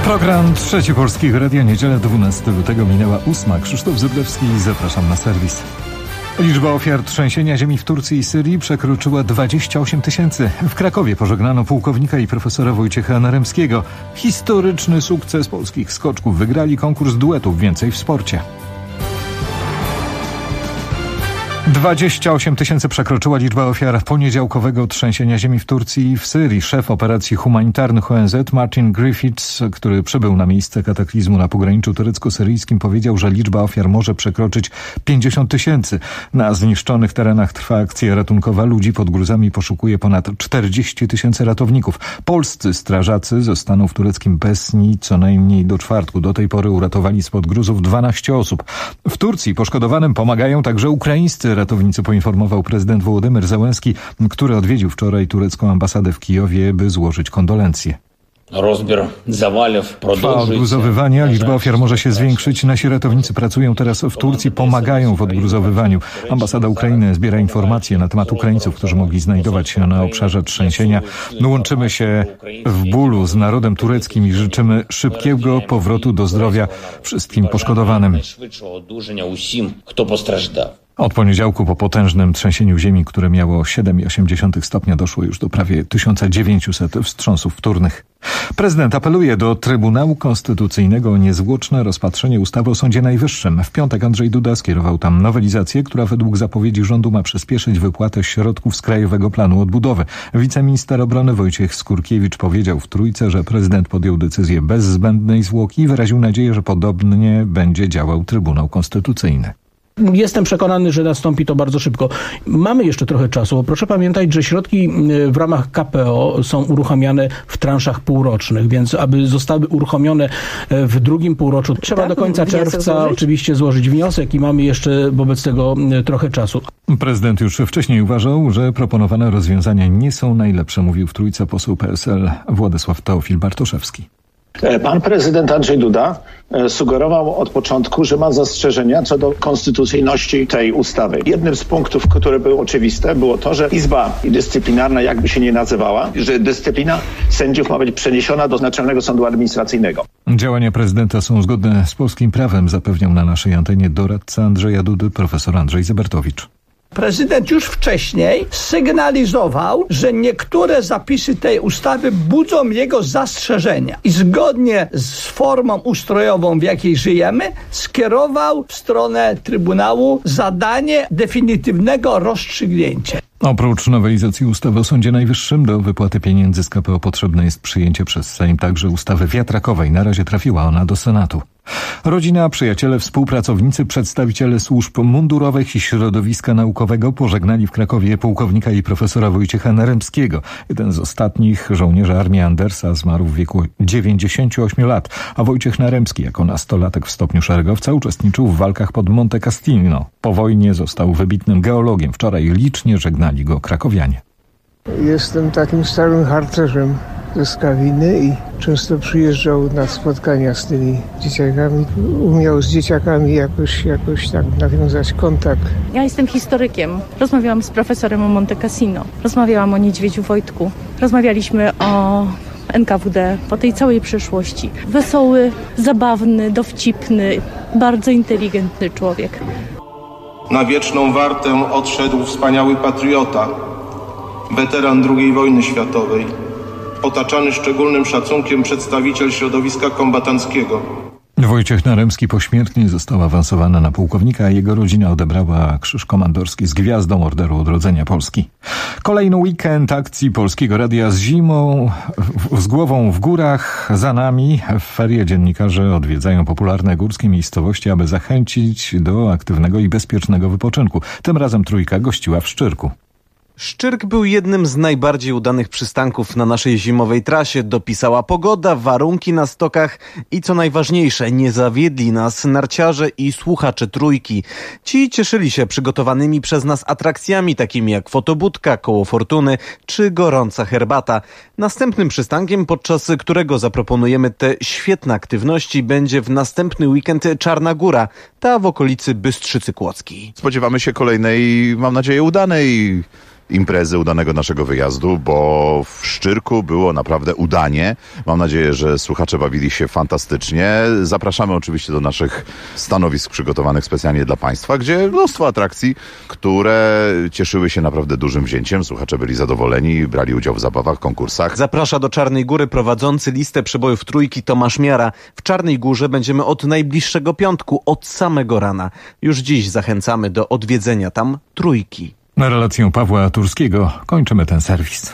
Program Trzeci Polskiego Radia, niedziela 12 lutego, minęła 8. Krzysztof Zyblewski, zapraszam na serwis. Liczba ofiar trzęsienia ziemi w Turcji i Syrii przekroczyła 28 000. W Krakowie pożegnano pułkownika i profesora Wojciecha Naremskiego. Historyczny sukces polskich skoczków. Wygrali konkurs duetów. Więcej w sporcie. 28 000 przekroczyła liczba ofiar poniedziałkowego trzęsienia ziemi w Turcji i w Syrii. Szef operacji humanitarnych ONZ Martin Griffiths, który przybył na miejsce kataklizmu na pograniczu turecko-syryjskim, powiedział, że liczba ofiar może przekroczyć 50 000. Na zniszczonych terenach trwa akcja ratunkowa. Ludzi pod gruzami poszukuje ponad 40 000 ratowników. Polscy strażacy zostaną w tureckim Besni co najmniej do czwartku. Do tej pory uratowali spod gruzów 12 osób. W Turcji poszkodowanym pomagają także ukraińscy ratownicy, poinformował prezydent Wołodymyr Zełenski, który odwiedził wczoraj turecką ambasadę w Kijowie, by złożyć kondolencje. Trwa odgruzowywanie, liczba ofiar może się zwiększyć. Nasi ratownicy pracują teraz w Turcji, pomagają w odgruzowywaniu. Ambasada Ukrainy zbiera informacje na temat Ukraińców, którzy mogli znajdować się na obszarze trzęsienia. Łączymy się w bólu z narodem tureckim i życzymy szybkiego powrotu do zdrowia wszystkim poszkodowanym. Od poniedziałku po potężnym trzęsieniu ziemi, które miało 7,8 stopnia, doszło już do prawie 1900 wstrząsów wtórnych. Prezydent apeluje do Trybunału Konstytucyjnego o niezwłoczne rozpatrzenie ustawy o Sądzie Najwyższym. W piątek Andrzej Duda skierował tam nowelizację, która według zapowiedzi rządu ma przyspieszyć wypłatę środków z Krajowego Planu Odbudowy. Wiceminister obrony Wojciech Skurkiewicz powiedział w Trójce, że prezydent podjął decyzję bez zbędnej zwłoki i wyraził nadzieję, że podobnie będzie działał Trybunał Konstytucyjny. Jestem przekonany, że nastąpi to bardzo szybko. Mamy jeszcze trochę czasu, bo proszę pamiętać, że środki w ramach KPO są uruchamiane w transzach półrocznych, więc aby zostały uruchomione w drugim półroczu, trzeba do końca czerwca oczywiście złożyć wniosek i mamy jeszcze wobec tego trochę czasu. Prezydent już wcześniej uważał, że proponowane rozwiązania nie są najlepsze, mówił w Trójce poseł PSL Władysław Teofil Bartoszewski. Pan prezydent Andrzej Duda sugerował od początku, że ma zastrzeżenia co do konstytucyjności tej ustawy. Jednym z punktów, które były oczywiste, było to, że Izba Dyscyplinarna, jakby się nie nazywała, że dyscyplina sędziów ma być przeniesiona do Naczelnego Sądu Administracyjnego. Działania prezydenta są zgodne z polskim prawem, zapewniał na naszej antenie doradca Andrzeja Dudy profesor Andrzej Zybertowicz. Prezydent już wcześniej sygnalizował, że niektóre zapisy tej ustawy budzą jego zastrzeżenia i zgodnie z formą ustrojową, w jakiej żyjemy, skierował w stronę Trybunału zadanie definitywnego rozstrzygnięcia. Oprócz nowelizacji ustawy o Sądzie Najwyższym do wypłaty pieniędzy z KPO potrzebne jest przyjęcie przez Sejm także ustawy wiatrakowej. Na razie trafiła ona do Senatu. Rodzina, przyjaciele, współpracownicy, przedstawiciele służb mundurowych i środowiska naukowego pożegnali w Krakowie pułkownika i profesora Wojciecha Naremskiego. Jeden z ostatnich żołnierzy armii Andersa zmarł w wieku 98 lat, a Wojciech Naremski jako nastolatek w stopniu szeregowca uczestniczył w walkach pod Monte Cassino. Po wojnie został wybitnym geologiem. Wczoraj licznie żegnali go krakowianie. Jestem takim starym harcerzem ze Skawiny i często przyjeżdżał na spotkania z tymi dzieciakami. Umiał z dzieciakami jakoś tak nawiązać kontakt. Ja jestem historykiem. Rozmawiałam z profesorem o Monte Cassino. Rozmawiałam o Niedźwiedziu Wojtku. Rozmawialiśmy o NKWD, po tej całej przeszłości. Wesoły, zabawny, dowcipny, bardzo inteligentny człowiek. Na wieczną wartę odszedł wspaniały patriota, weteran II wojny światowej, otaczany szczególnym szacunkiem przedstawiciel środowiska kombatanckiego. Wojciech Naremski pośmiertnie został awansowany na pułkownika, a jego rodzina odebrała Krzyż Komandorski z Gwiazdą Orderu Odrodzenia Polski. Kolejny weekend akcji Polskiego Radia z zimą, z głową w górach za nami. W ferie dziennikarze odwiedzają popularne górskie miejscowości, aby zachęcić do aktywnego i bezpiecznego wypoczynku. Tym razem Trójka gościła w Szczyrku. Szczyrk był jednym z najbardziej udanych przystanków na naszej zimowej trasie. Dopisała pogoda, warunki na stokach i co najważniejsze, nie zawiedli nas narciarze i słuchacze Trójki. Ci cieszyli się przygotowanymi przez nas atrakcjami takimi jak fotobudka, koło fortuny czy gorąca herbata. Następnym przystankiem, podczas którego zaproponujemy te świetne aktywności, będzie w następny weekend Czarna Góra, ta w okolicy Bystrzycy Kłodzkiej. Spodziewamy się kolejnej, mam nadzieję, udanej imprezy, udanego naszego wyjazdu, bo w Szczyrku było naprawdę udanie. Mam nadzieję, że słuchacze bawili się fantastycznie. Zapraszamy oczywiście do naszych stanowisk przygotowanych specjalnie dla Państwa, gdzie mnóstwo atrakcji, które cieszyły się naprawdę dużym wzięciem. Słuchacze byli zadowoleni, brali udział w zabawach, konkursach. Zaprasza do Czarnej Góry prowadzący listę przebojów Trójki Tomasz Miara. W Czarnej Górze będziemy od najbliższego piątku, od samego rana. Już dziś zachęcamy do odwiedzenia tam Trójki. Na relację Pawła Turskiego kończymy ten serwis.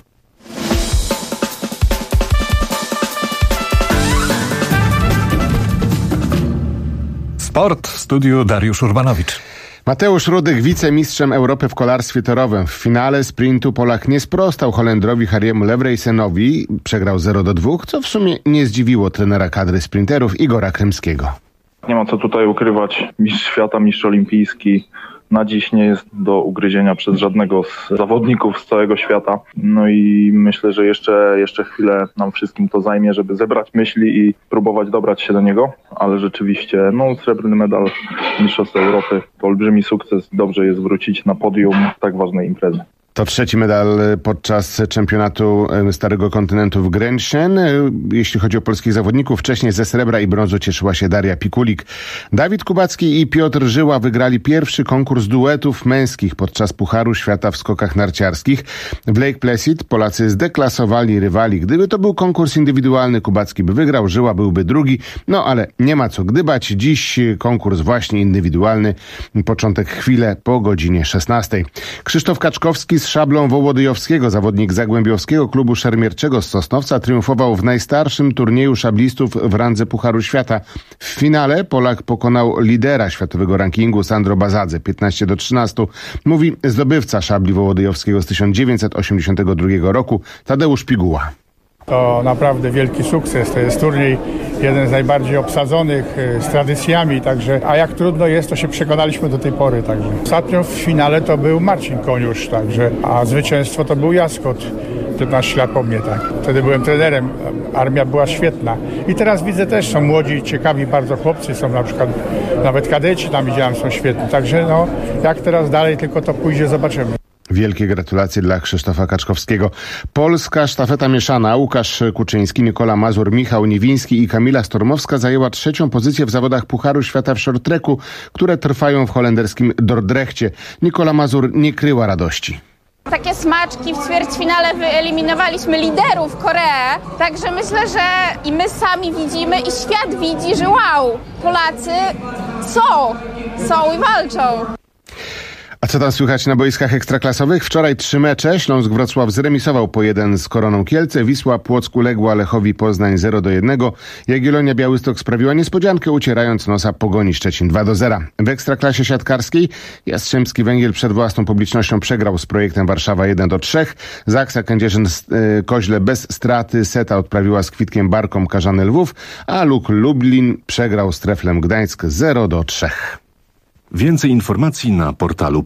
Sport w studiu Dariusz Urbanowicz. Mateusz Rudych, wicemistrzem Europy w kolarstwie torowym. W finale sprintu Polak nie sprostał Holendrowi Harry'emu Levrejsenowi. Przegrał 0-2, co w sumie nie zdziwiło trenera kadry sprinterów Igora Krymskiego. Nie ma co tutaj ukrywać. Mistrz świata, mistrz olimpijski na dziś nie jest do ugryzienia przez żadnego z zawodników z całego świata. No i myślę, że jeszcze chwilę nam wszystkim to zajmie, żeby zebrać myśli i próbować dobrać się do niego. Ale rzeczywiście, srebrny medal Mistrzostw Europy to olbrzymi sukces. Dobrze jest wrócić na podium tak ważnej imprezy. To trzeci medal podczas czempionatu Starego Kontynentu w Grenchen. Jeśli chodzi o polskich zawodników, wcześniej ze srebra i brązu cieszyła się Daria Pikulik. Dawid Kubacki i Piotr Żyła wygrali pierwszy konkurs duetów męskich podczas Pucharu Świata w skokach narciarskich. W Lake Placid Polacy zdeklasowali rywali. Gdyby to był konkurs indywidualny, Kubacki by wygrał, Żyła byłby drugi. Ale nie ma co gdybać. Dziś konkurs właśnie indywidualny. Początek chwilę po godzinie 16. Krzysztof Kaczkowski z szablą Wołodyjowskiego, zawodnik Zagłębiowskiego Klubu Szermierczego z Sosnowca, triumfował w najstarszym turnieju szablistów w randze Pucharu Świata. W finale Polak pokonał lidera światowego rankingu Sandro Bazadze 15-13. Mówi zdobywca szabli Wołodyjowskiego z 1982 roku Tadeusz Piguła. To naprawdę wielki sukces. To jest turniej jeden z najbardziej obsadzonych, z tradycjami, a jak trudno jest, to się przekonaliśmy do tej pory. Ostatnio w finale to był Marcin Koniusz, a zwycięstwo to był Jaskot, 15 lat po mnie. Wtedy byłem trenerem, armia była świetna. I teraz widzę też, są młodzi, ciekawi bardzo chłopcy, są na przykład nawet kadeci tam widziałem, są świetni. Jak teraz dalej tylko to pójdzie, zobaczymy. Wielkie gratulacje dla Krzysztofa Kaczkowskiego. Polska sztafeta mieszana. Łukasz Kuczyński, Nikola Mazur, Michał Niwiński i Kamila Stormowska zajęła trzecią pozycję w zawodach Pucharu Świata w short-tracku, które trwają w holenderskim Dordrechcie. Nikola Mazur nie kryła radości. Takie smaczki w ćwierćfinale wyeliminowaliśmy liderów Koreę, także myślę, że i my sami widzimy i świat widzi, że wow, Polacy są i walczą. A co tam słychać na boiskach ekstraklasowych? Wczoraj 3 mecze. Śląsk-Wrocław zremisował po 1 z Koroną Kielce. Wisła Płock uległa Lechowi Poznań 0-1. Jagiellonia Białystok sprawiła niespodziankę, ucierając nosa Pogoni Szczecin 2-0. W ekstraklasie siatkarskiej Jastrzębski Węgiel przed własną publicznością przegrał z Projektem Warszawa 1-3. Zaksa Kędzierzyn-Koźle bez straty seta odprawiła z Kwitkiem Barkom Karzany Lwów, a Luk Lublin przegrał z Treflem Gdańsk 0-3. Więcej informacji na portalu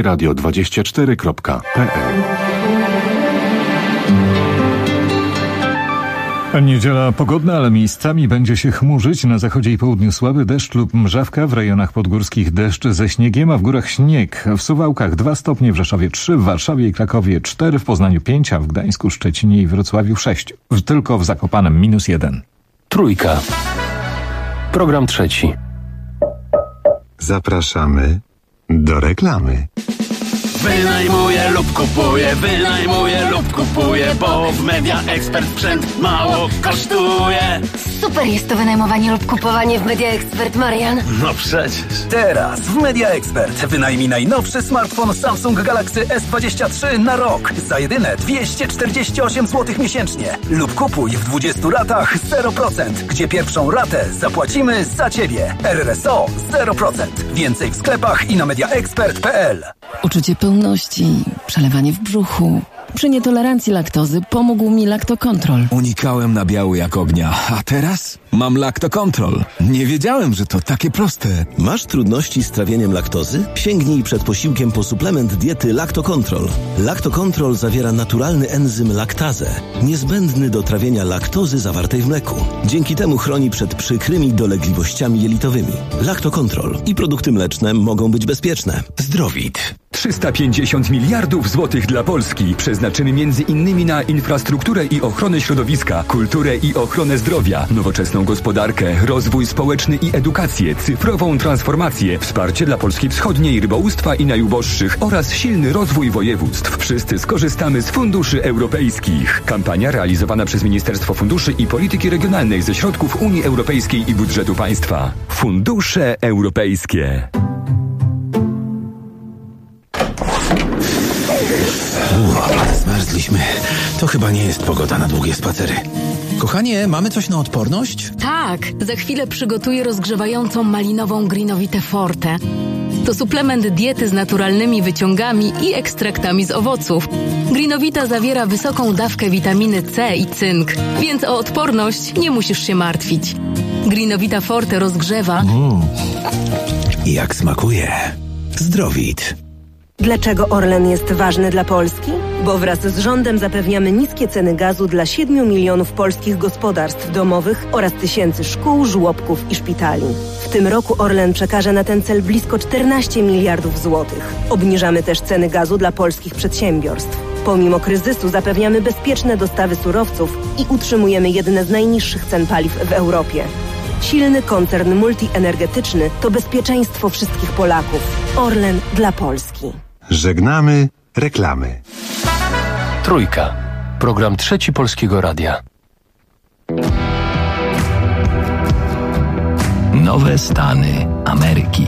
polskieradio24.pl. Niedziela pogodna, ale miejscami będzie się chmurzyć. Na zachodzie i południu słaby deszcz lub mrzawka, w rejonach podgórskich deszcz ze śniegiem, a w górach śnieg. W Suwałkach 2 stopnie, w Rzeszowie 3, w Warszawie i Krakowie 4, w Poznaniu 5, a w Gdańsku, Szczecinie i Wrocławiu 6. Tylko w Zakopanem -1. Trójka. Program trzeci. Zapraszamy do reklamy. Wynajmuję lub kupuję, bo w Media Expert sprzęt mało kosztuje. Super jest to wynajmowanie lub kupowanie w Media Expert, Marian. No przecież. Teraz w Media Expert wynajmij najnowszy smartfon Samsung Galaxy S23 na rok za jedyne 248 zł miesięcznie. Lub kupuj w 20 ratach 0%, gdzie pierwszą ratę zapłacimy za Ciebie. RRSO 0%. Więcej w sklepach i na mediaexpert.pl. Uczucie pełności, przelewanie w brzuchu. Przy nietolerancji laktozy pomógł mi Lactocontrol. Unikałem nabiału jak ognia, a teraz mam Lactocontrol. Nie wiedziałem, że to takie proste. Masz trudności z trawieniem laktozy? Sięgnij przed posiłkiem po suplement diety Lactocontrol. Lactocontrol zawiera naturalny enzym laktazę, niezbędny do trawienia laktozy zawartej w mleku. Dzięki temu chroni przed przykrymi dolegliwościami jelitowymi. Lactocontrol i produkty mleczne mogą być bezpieczne. Zdrowit. 350 miliardów złotych dla Polski przeznaczymy m.in. na infrastrukturę i ochronę środowiska, kulturę i ochronę zdrowia, nowoczesną gospodarkę, rozwój społeczny i edukację, cyfrową transformację, wsparcie dla Polski Wschodniej, rybołówstwa i najuboższych oraz silny rozwój województw. Wszyscy skorzystamy z funduszy europejskich. Kampania realizowana przez Ministerstwo Funduszy i Polityki Regionalnej ze środków Unii Europejskiej i budżetu państwa. Fundusze europejskie. Zmarzliśmy. To chyba nie jest pogoda na długie spacery. Kochanie, mamy coś na odporność? Tak, za chwilę przygotuję rozgrzewającą malinową Greenovitę Forte. To suplement diety z naturalnymi wyciągami i ekstraktami z owoców. Greenovita zawiera wysoką dawkę witaminy C i cynk, więc o odporność nie musisz się martwić. Greenovita Forte rozgrzewa. Jak smakuje. Zdrowit. Dlaczego Orlen jest ważny dla Polski? Bo wraz z rządem zapewniamy niskie ceny gazu dla 7 milionów polskich gospodarstw domowych oraz tysięcy szkół, żłobków i szpitali. W tym roku Orlen przekaże na ten cel blisko 14 miliardów złotych. Obniżamy też ceny gazu dla polskich przedsiębiorstw. Pomimo kryzysu zapewniamy bezpieczne dostawy surowców i utrzymujemy jedne z najniższych cen paliw w Europie. Silny koncern multienergetyczny to bezpieczeństwo wszystkich Polaków. Orlen dla Polski. Żegnamy reklamy. Trójka. Program Trzeci Polskiego Radia. Nowe Stany Ameryki.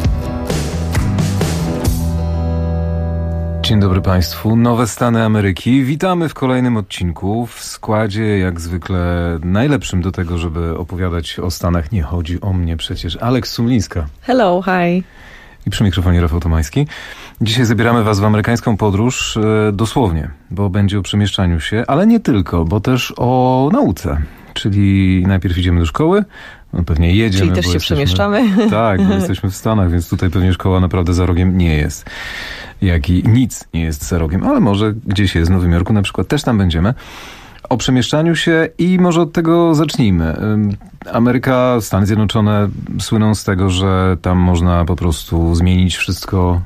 Dzień dobry Państwu. Nowe Stany Ameryki. Witamy w kolejnym odcinku. W składzie jak zwykle najlepszym do tego, żeby opowiadać o Stanach. Nie chodzi o mnie przecież. Aleks Sumlińska. Hello, hi. I przy mikrofonie Rafał Tomański. Dzisiaj zabieramy Was w amerykańską podróż dosłownie, bo będzie o przemieszczaniu się, ale nie tylko, bo też o nauce. Czyli najpierw idziemy do szkoły, no pewnie jedziemy. Czyli też się przemieszczamy. Tak, bo jesteśmy w Stanach, więc tutaj pewnie szkoła naprawdę za rogiem nie jest. Jak i nic nie jest za rogiem, ale może gdzieś jest w Nowym Jorku na przykład, też tam będziemy. O przemieszczaniu się i może od tego zacznijmy. Ameryka, Stany Zjednoczone słyną z tego, że tam można po prostu zmienić wszystko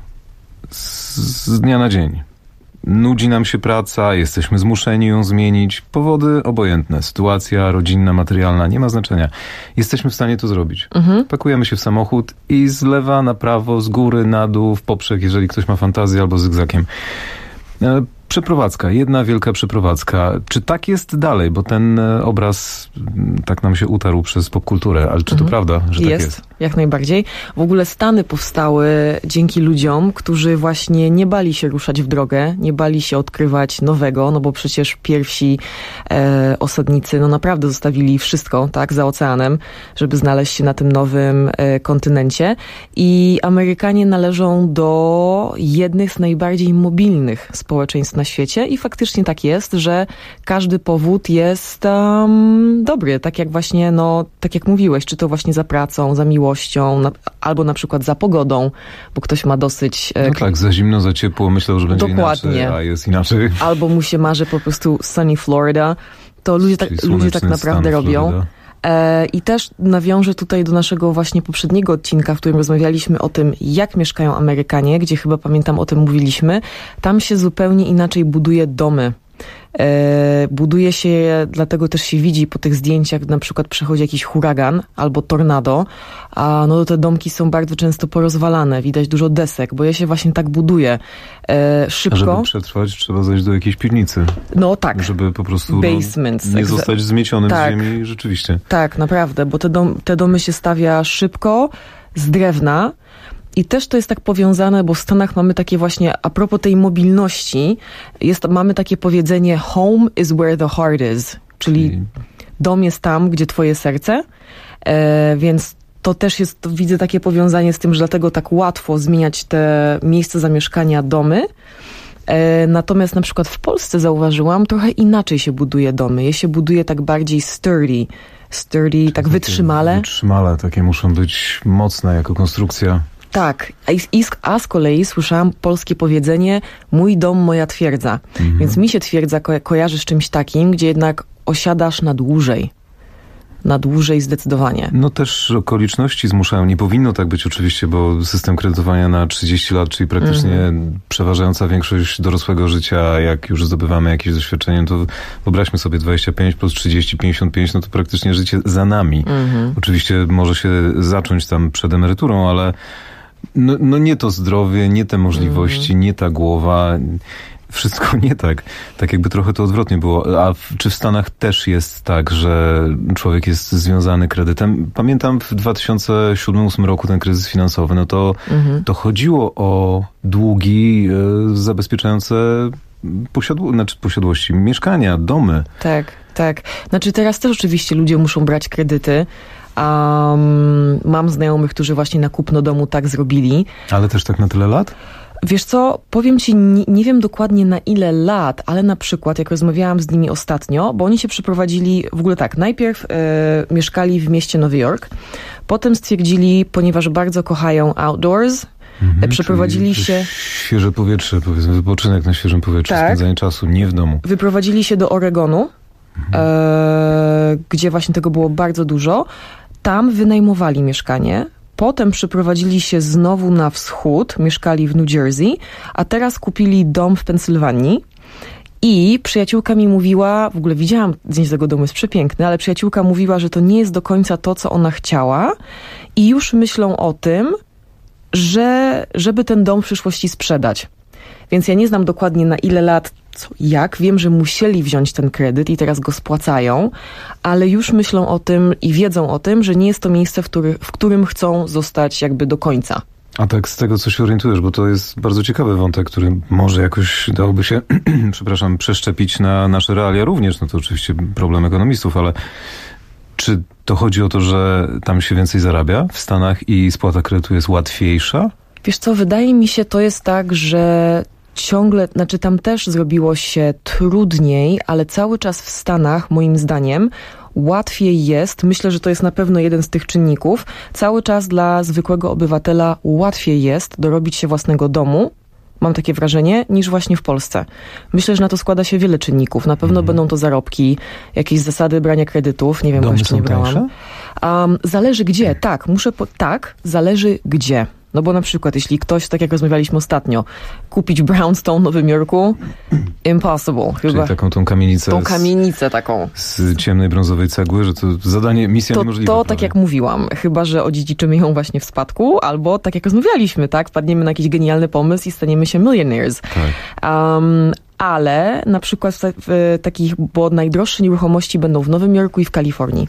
z dnia na dzień. Nudzi nam się praca, jesteśmy zmuszeni ją zmienić. Powody obojętne. Sytuacja rodzinna, materialna, nie ma znaczenia. Jesteśmy w stanie to zrobić. Pakujemy się w samochód i z lewa na prawo, z góry na dół, w poprzek, jeżeli ktoś ma fantazję, albo zygzakiem. Przeprowadzka, jedna wielka przeprowadzka. Czy tak jest dalej? Bo ten obraz tak nam się utarł przez popkulturę, ale czy to prawda, że tak jest? Jak najbardziej. W ogóle Stany powstały dzięki ludziom, którzy właśnie nie bali się ruszać w drogę, nie bali się odkrywać nowego, no bo przecież pierwsi osadnicy no naprawdę zostawili wszystko, tak, za oceanem, żeby znaleźć się na tym nowym kontynencie. I Amerykanie należą do jednych z najbardziej mobilnych społeczeństw na świecie i faktycznie tak jest, że każdy powód jest dobry, tak jak właśnie, no, tak jak mówiłeś, czy to właśnie za pracą, za miłością, albo na przykład za pogodą, bo ktoś ma dosyć... No tak, za zimno, za ciepło, myślał, że będzie dokładnie inaczej, a jest inaczej. Albo mu się marzy po prostu sunny Florida, to ludzie tak naprawdę robią. I też nawiążę tutaj do naszego właśnie poprzedniego odcinka, w którym rozmawialiśmy o tym, jak mieszkają Amerykanie, gdzie chyba pamiętam o tym mówiliśmy. Tam się zupełnie inaczej buduje domy. Buduje się je, dlatego też się widzi po tych zdjęciach, na przykład przechodzi jakiś huragan albo tornado, a no te domki są bardzo często porozwalane, widać dużo desek, bo je się właśnie tak buduje szybko. A żeby przetrwać, trzeba zejść do jakiejś piwnicy. No tak. Żeby po prostu nie zostać zmiecionym z ziemi, rzeczywiście. Tak, naprawdę, bo te domy się stawia szybko, z drewna. I też to jest tak powiązane, bo w Stanach mamy takie właśnie, a propos tej mobilności, mamy takie powiedzenie home is where the heart is, czyli dom jest tam, gdzie twoje serce, więc to też jest, widzę takie powiązanie z tym, że dlatego tak łatwo zmieniać te miejsca zamieszkania, domy. Natomiast na przykład w Polsce zauważyłam, trochę inaczej się buduje domy. Je się buduje tak bardziej sturdy, tak wytrzymale. Wytrzymale, takie muszą być mocne jako konstrukcja. Tak, a z kolei słyszałam polskie powiedzenie mój dom, moja twierdza. Więc mi się twierdza kojarzy z czymś takim, gdzie jednak osiadasz na dłużej. na dłużej zdecydowanie. No też okoliczności zmuszają. Nie powinno tak być oczywiście, bo system kredytowania na 30 lat, czyli praktycznie przeważająca większość dorosłego życia, jak już zdobywamy jakieś doświadczenie, to wyobraźmy sobie 25 plus 30, 55, no to praktycznie życie za nami. Oczywiście może się zacząć tam przed emeryturą, ale no nie to zdrowie, nie te możliwości, nie ta głowa. Wszystko nie tak. Tak jakby trochę to odwrotnie było. A czy w Stanach też jest tak, że człowiek jest związany kredytem? Pamiętam w 2007-2008 roku ten kryzys finansowy, no to chodziło o długi zabezpieczające posiadłości, mieszkania, domy. Tak. Znaczy teraz też oczywiście ludzie muszą brać kredyty. Mam znajomych, którzy właśnie na kupno domu tak zrobili. Ale też tak na tyle lat? Wiesz co, powiem ci, nie wiem dokładnie na ile lat, ale na przykład jak rozmawiałam z nimi ostatnio, bo oni się przeprowadzili, w ogóle tak, najpierw mieszkali w mieście Nowy Jork, potem stwierdzili, ponieważ bardzo kochają outdoors, przeprowadzili się... Świeże powietrze, powiedzmy, wypoczynek na świeżym powietrzu, spędzanie czasu, nie w domu. Wyprowadzili się do Oregonu, gdzie właśnie tego było bardzo dużo. Tam wynajmowali mieszkanie. Potem przeprowadzili się znowu na wschód, mieszkali w New Jersey, a teraz kupili dom w Pensylwanii. I przyjaciółka mi mówiła, w ogóle widziałam zdjęcie tego domu, jest przepiękny, ale przyjaciółka mówiła, że to nie jest do końca to, co ona chciała i już myślą o tym, żeby ten dom w przyszłości sprzedać. Więc ja nie znam dokładnie na ile lat, jak. Wiem, że musieli wziąć ten kredyt i teraz go spłacają, ale już myślą o tym i wiedzą o tym, że nie jest to miejsce, w którym chcą zostać jakby do końca. A tak z tego, co się orientujesz, bo to jest bardzo ciekawy wątek, który może jakoś dałoby się, przeszczepić na nasze realia również. No to oczywiście problem ekonomistów, ale czy to chodzi o to, że tam się więcej zarabia w Stanach i spłata kredytu jest łatwiejsza? Wiesz co, wydaje mi się, to jest tak, że znaczy tam też zrobiło się trudniej, ale cały czas w Stanach, moim zdaniem, łatwiej jest, myślę, że to jest na pewno jeden z tych czynników, cały czas dla zwykłego obywatela łatwiej jest dorobić się własnego domu, mam takie wrażenie, niż właśnie w Polsce. Myślę, że na to składa się wiele czynników. Na pewno będą to zarobki, jakieś zasady brania kredytów, nie wiem, bo jeszcze nie brałam. Zależy gdzie, zależy gdzie. No bo na przykład, jeśli ktoś, tak jak rozmawialiśmy ostatnio, kupić brownstone w Nowym Jorku, impossible. Czyli taką tą kamienicę. Tą kamienicę taką. Z ciemnej brązowej cegły, że to zadanie, misja niemożliwa. To tak jak mówiłam, chyba że odziedziczymy ją właśnie w spadku, albo tak jak rozmawialiśmy, tak? Wpadniemy na jakiś genialny pomysł i staniemy się millionaires. Tak. Ale na przykład w takich, bo najdroższe nieruchomości będą w Nowym Jorku i w Kalifornii.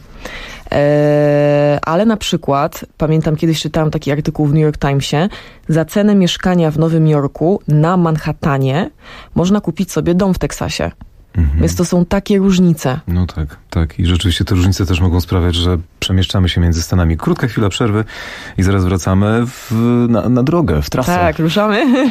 Ale na przykład, pamiętam kiedyś czytałam taki artykuł w New York Timesie, za cenę mieszkania w Nowym Jorku na Manhattanie można kupić sobie dom w Teksasie. Więc to są takie różnice. No tak. I rzeczywiście te różnice też mogą sprawiać, że przemieszczamy się między Stanami. Krótka chwila przerwy i zaraz wracamy na drogę, w trasę. Tak, ruszamy.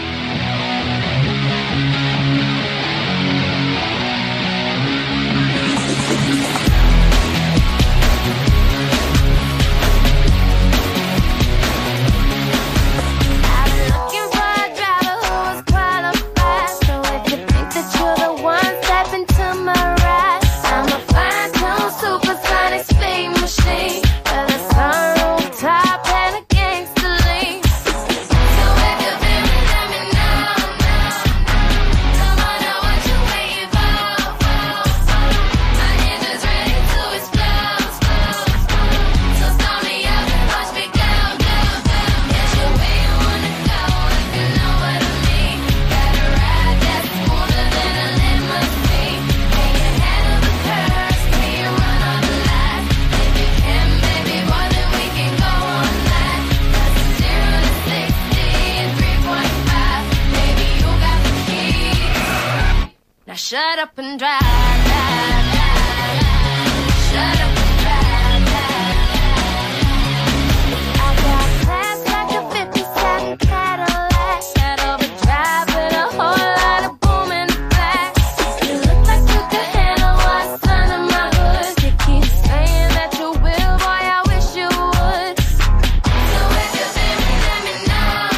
Shut up and drive, drive, drive. Shut up and drive, drive. I got plans like a 57 Cadillac. Head over drive with a whole lot of boom in the back. You look like you could handle what's under my hood. You keep saying that you will, boy, I wish you would. So if you're feeling, let me know,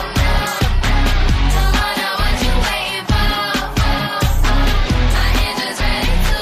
Come on, now what you waiting for? My engine's ready to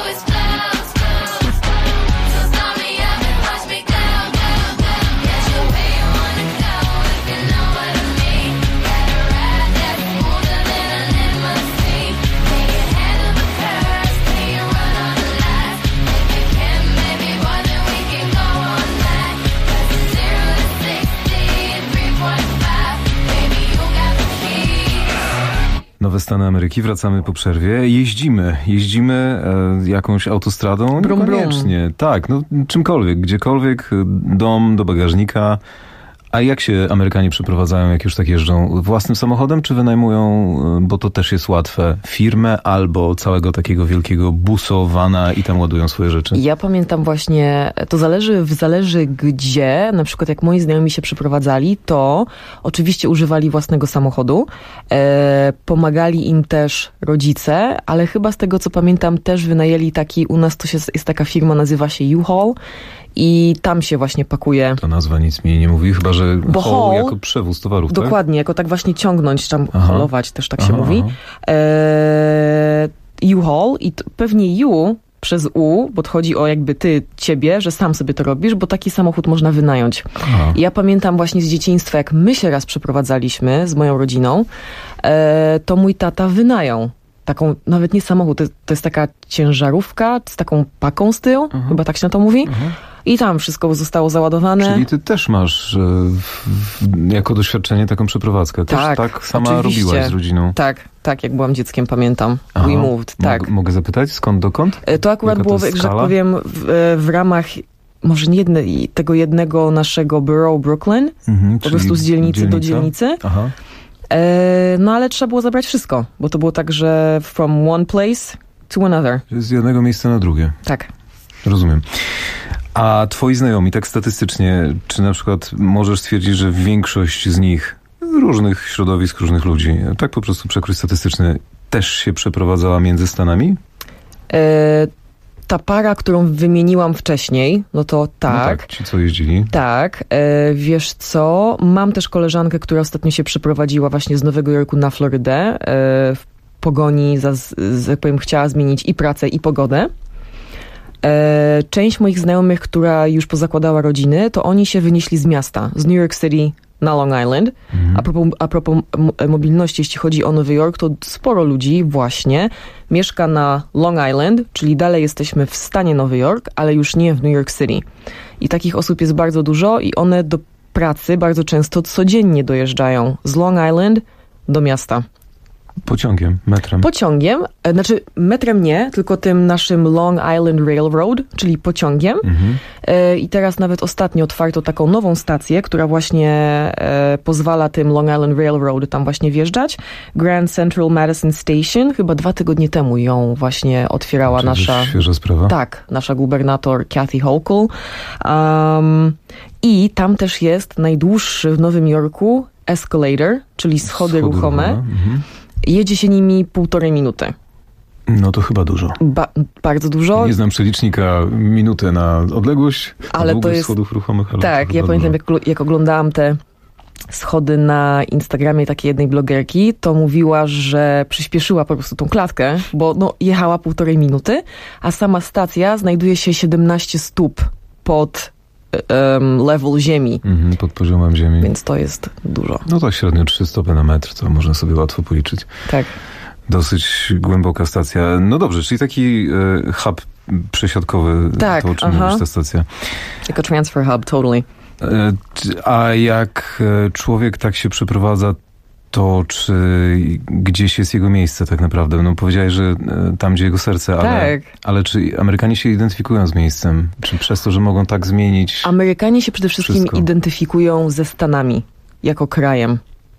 Nowe Stany Ameryki, wracamy po przerwie. Jeździmy jakąś autostradą? Brum, Niekoniecznie. Tak, no czymkolwiek, gdziekolwiek, dom do bagażnika. A jak się Amerykanie przeprowadzają, jak już tak jeżdżą? Własnym samochodem, czy wynajmują, bo to też jest łatwe, firmę albo całego takiego wielkiego busowana i tam ładują swoje rzeczy? Ja pamiętam właśnie, to zależy gdzie, na przykład jak moi znajomi się przeprowadzali, to oczywiście używali własnego samochodu, pomagali im też rodzice, ale chyba z tego co pamiętam też wynajęli taki, u nas to jest taka firma, nazywa się U-Haul, i tam się właśnie pakuje. To nazwa nic mi nie mówi, chyba że haul jako przewóz towarów, dokładnie, tak? jako tak właśnie ciągnąć, tam holować też tak się mówi. U-Haul i pewnie U przez U, bo chodzi o jakby ciebie, że sam sobie to robisz, bo taki samochód można wynająć. I ja pamiętam właśnie z dzieciństwa, jak my się raz przeprowadzaliśmy z moją rodziną, to mój tata wynajął taką, nawet nie samochód, to jest taka ciężarówka z taką paką z tyłu, chyba tak się na to mówi. I tam wszystko zostało załadowane. Czyli ty też masz jako doświadczenie taką przeprowadzkę. Też tak sama oczywiście. Robiłaś z rodziną. Tak, jak byłam dzieckiem, pamiętam. We moved, tak. Mogę zapytać, skąd dokąd? To akurat Jaka było, to jest że tak skala? powiem, w ramach może nie tego jednego naszego borough Brooklyn, po prostu z dzielnicy do dzielnicy. No ale trzeba było zabrać wszystko, bo to było tak, że from one place to another. Z jednego miejsca na drugie. Tak. Rozumiem. A twoi znajomi, tak statystycznie, czy na przykład możesz stwierdzić, że większość z nich, różnych środowisk, różnych ludzi, tak po prostu przekrój statystyczny, też się przeprowadzała między Stanami? Ta para, którą wymieniłam wcześniej, no to tak. No tak, ci co jeździli. Tak. Wiesz co, mam też koleżankę, która ostatnio się przeprowadziła właśnie z Nowego Jorku na Florydę. W pogoni, jak powiem, chciała zmienić i pracę, i pogodę. Część moich znajomych, która już pozakładała rodziny, to oni się wynieśli z miasta, z New York City na Long Island. A propos mobilności, jeśli chodzi o Nowy Jork, to sporo ludzi właśnie mieszka na Long Island, czyli dalej jesteśmy w stanie Nowy Jork, ale już nie w New York City. I takich osób jest bardzo dużo i one do pracy bardzo często codziennie dojeżdżają z Long Island do miasta. Pociągiem, metrem. Pociągiem, znaczy metrem nie, tylko tym naszym Long Island Railroad, czyli pociągiem. I teraz nawet ostatnio otwarto taką nową stację, która właśnie pozwala tym Long Island Railroad tam właśnie wjeżdżać. Grand Central Madison Station, chyba 2 tygodnie temu ją właśnie otwierała nasza... Świeża sprawa. Tak, nasza gubernator Kathy Hochul. I tam też jest najdłuższy w Nowym Jorku escalator, czyli schody ruchome. Jedzie się nimi 1,5 minuty. No to chyba dużo. Bardzo dużo. Nie znam przelicznika minutę na odległość, ale to jest schodów ruchomych. Ale tak, ja pamiętam jak oglądałam te schody na Instagramie takiej jednej blogerki, to mówiła, że przyspieszyła po prostu tą klatkę, bo jechała 1,5 minuty, a sama stacja znajduje się 17 stóp pod level ziemi. Pod poziomem ziemi. Więc to jest dużo. No tak średnio 3 stopy na metr, to można sobie łatwo policzyć. Tak. Dosyć głęboka stacja. No dobrze, czyli taki hub przesiadkowy, tak, to o czym mówisz ta stacja. Jako transfer hub, totally. A jak człowiek tak się przeprowadza, to czy gdzieś jest jego miejsce tak naprawdę? No powiedziałeś, że tam, gdzie jego serce, ale czy Amerykanie się identyfikują z miejscem? Czy przez to, że mogą tak zmienić? Amerykanie się przede wszystkim identyfikują ze Stanami, jako krajem.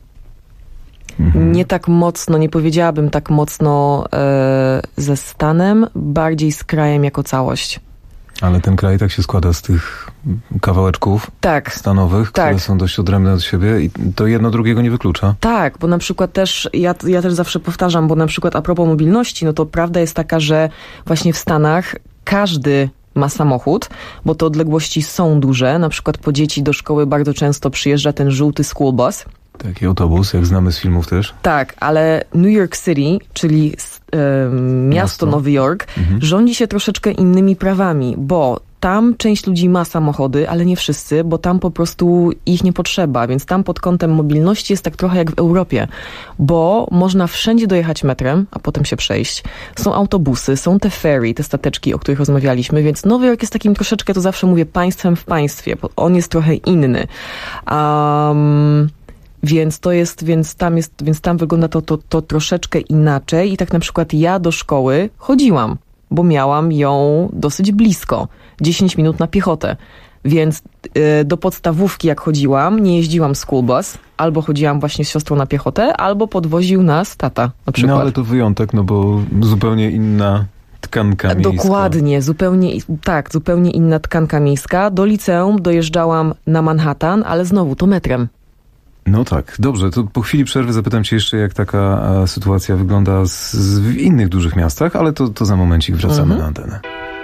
Nie tak mocno, nie powiedziałabym tak mocno ze Stanem, bardziej z krajem jako całość. Ale ten kraj tak się składa z tych kawałeczków stanowych, które są dość odrębne od siebie i to jedno drugiego nie wyklucza. Tak, bo na przykład też, ja też zawsze powtarzam, bo na przykład a propos mobilności, no to prawda jest taka, że właśnie w Stanach każdy ma samochód, bo te odległości są duże. Na przykład po dzieci do szkoły bardzo często przyjeżdża ten żółty school bus. Taki autobus, jak znamy z filmów też. Tak, ale New York City, czyli miasto Nowy Jork, rządzi się troszeczkę innymi prawami, bo tam część ludzi ma samochody, ale nie wszyscy, bo tam po prostu ich nie potrzeba, więc tam pod kątem mobilności jest tak trochę jak w Europie, bo można wszędzie dojechać metrem, a potem się przejść. Są autobusy, są te ferry, te stateczki, o których rozmawialiśmy, więc Nowy Jork jest takim troszeczkę, to zawsze mówię, państwem w państwie, bo on jest trochę inny. Więc tam wygląda to troszeczkę inaczej i tak na przykład ja do szkoły chodziłam, bo miałam ją dosyć blisko, 10 minut na piechotę. Więc do podstawówki jak chodziłam, nie jeździłam school bus, albo chodziłam właśnie z siostrą na piechotę, albo podwoził nas tata na przykład. No ale to wyjątek, no bo zupełnie inna tkanka miejska. Dokładnie, zupełnie inna tkanka miejska. Do liceum dojeżdżałam na Manhattan, ale znowu to metrem. No tak, dobrze, to po chwili przerwy zapytam cię jeszcze, jak taka sytuacja wygląda w innych dużych miastach, ale to za momencik wracamy na antenę.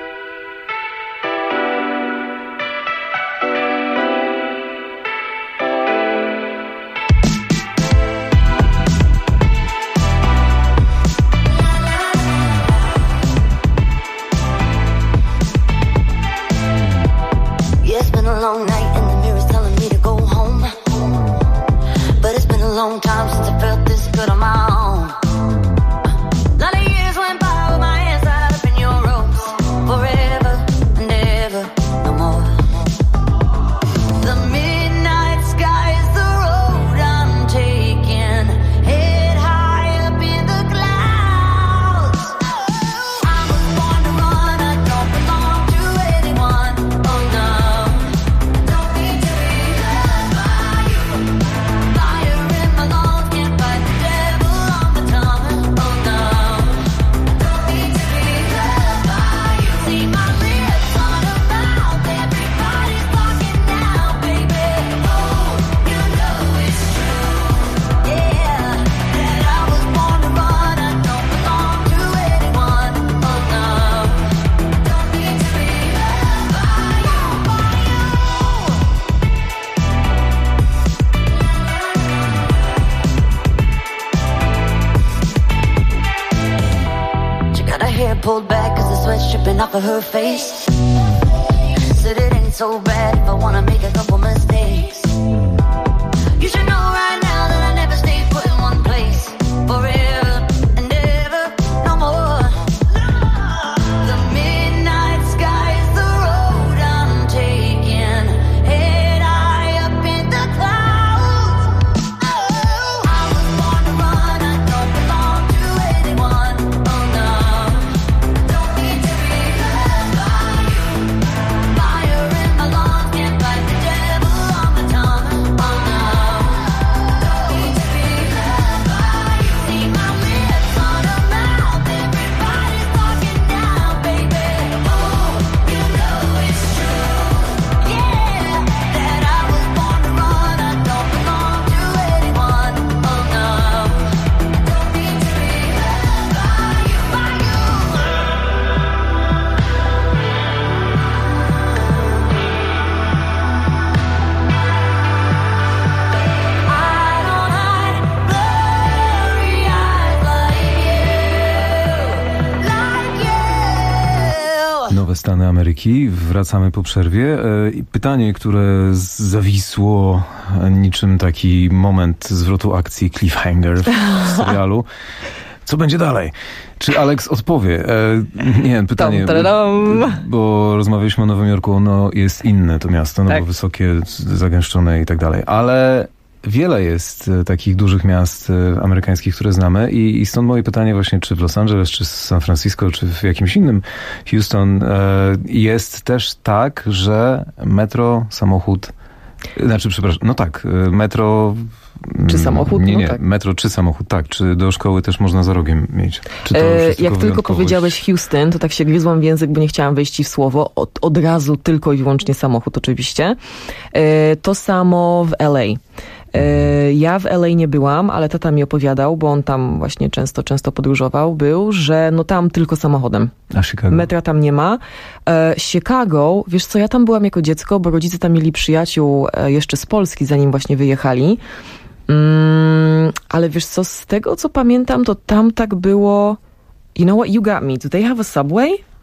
Pulled back cause the sweat's dripping off of her face. Said it ain't so bad if I wanna make a couple mistakes. You should know right now that I never stay put in one place forever and ever, no more. The midnight sky is the road I'm taking, head high up in the clouds. Oh, I was born to run, I don't belong to anyone. Oh no. Stany Ameryki. Wracamy po przerwie. Pytanie, które zawisło niczym taki moment zwrotu akcji, cliffhanger w serialu. Co będzie dalej? Czy Alex odpowie? Nie, pytanie, bo rozmawialiśmy o Nowym Jorku, ono jest inne to miasto, no tak. Bo wysokie, zagęszczone i tak dalej, ale wiele jest takich dużych miast amerykańskich, które znamy i stąd moje pytanie właśnie, czy w Los Angeles, czy w San Francisco, czy w jakimś innym Houston jest też tak, że metro, samochód, metro... Czy samochód? Nie, tak. Metro czy samochód, tak. Czy do szkoły też można za rogiem mieć? Czy to jak tylko powiedziałeś Houston, to tak się gryzłam w język, bo nie chciałam wejść ci w słowo. Od razu tylko i wyłącznie samochód oczywiście. To samo w LA. Ja w LA nie byłam, ale tata mi opowiadał, bo on tam właśnie często podróżował, że no tam tylko samochodem. A Chicago? Metra tam nie ma. Chicago, wiesz co, ja tam byłam jako dziecko, bo rodzice tam mieli przyjaciół jeszcze z Polski, zanim właśnie wyjechali. Ale wiesz co, z tego co pamiętam, to tam tak było... You know what, you got me. Do they have a subway?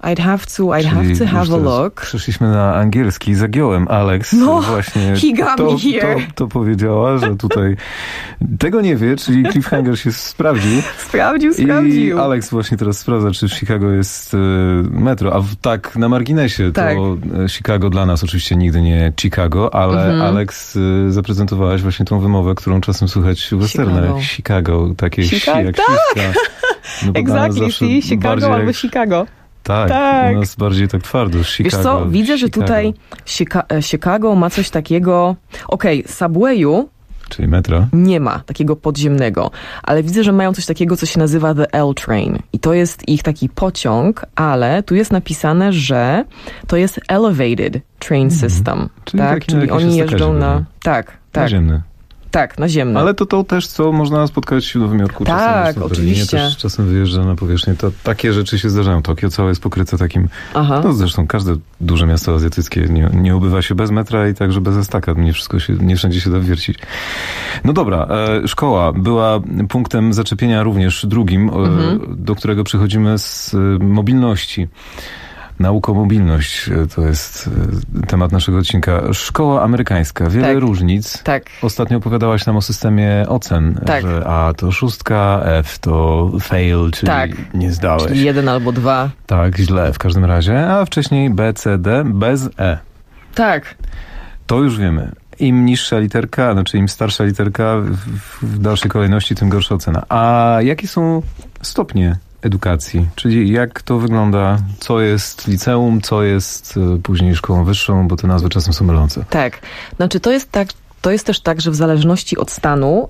I'd have to have a look. Przeszliśmy na angielski, zagiąłem Alex. No, właśnie he got me here. To powiedziała, że tutaj tego nie wie, czyli cliffhanger się sprawdził. Sprawdził. I Alex właśnie teraz sprawdza, czy w Chicago jest metro. A tak na marginesie, tak. To Chicago dla nas oczywiście nigdy nie Chicago, ale Alex zaprezentowałaś właśnie tą wymowę, którą czasem słychać w westernach. Chicago, takie jak siska. No, exactly, Chicago albo Chicago. Tak, u nas bardziej tak twardo. Chicago, wiesz co, widzę, że tutaj Chicago ma coś takiego... Subwayu... Czyli metra? Nie ma takiego podziemnego, ale widzę, że mają coś takiego, co się nazywa The L Train. I to jest ich taki pociąg, ale tu jest napisane, że to jest Elevated Train System. Czyli oni jeżdżą na... Tak. Naziemny. Tak, naziemny. Ale to też, co można spotkać w Nowym Jorku. Tak, czasem oczywiście. Też czasem wyjeżdża na powierzchnię. Takie rzeczy się zdarzają. Tokio całe jest pokryte takim... No zresztą każde duże miasto azjatyckie nie ubywa się bez metra i także bez estakad. Nie wszędzie się da wiercić. No dobra, szkoła była punktem zaczepienia również drugim, do którego przychodzimy z mobilności. Naukomobilność to jest temat naszego odcinka. Szkoła amerykańska, wiele różnic. Tak. Ostatnio opowiadałaś nam o systemie ocen, że A to 6, F to fail, czyli nie zdałeś. Czyli 1 albo 2. Tak, źle w każdym razie. A wcześniej B, C, D bez E. Tak. To już wiemy. Im niższa literka, znaczy im starsza literka w dalszej kolejności, tym gorsza ocena. A jakie są stopnie edukacji? Czyli jak to wygląda? Co jest liceum, co jest później szkołą wyższą, bo te nazwy czasem są mylące. Tak. Znaczy to jest też tak, że w zależności od stanu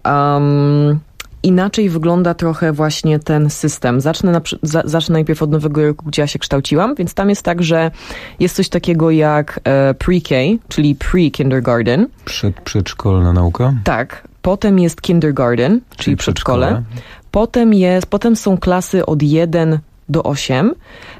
inaczej wygląda trochę właśnie ten system. Zacznę najpierw od Nowego Jorku, gdzie ja się kształciłam, więc tam jest tak, że jest coś takiego jak pre-K, czyli pre-kindergarten. Przedszkolna nauka? Tak. Potem jest kindergarten, czyli przedszkole. Potem są klasy od 1 do 8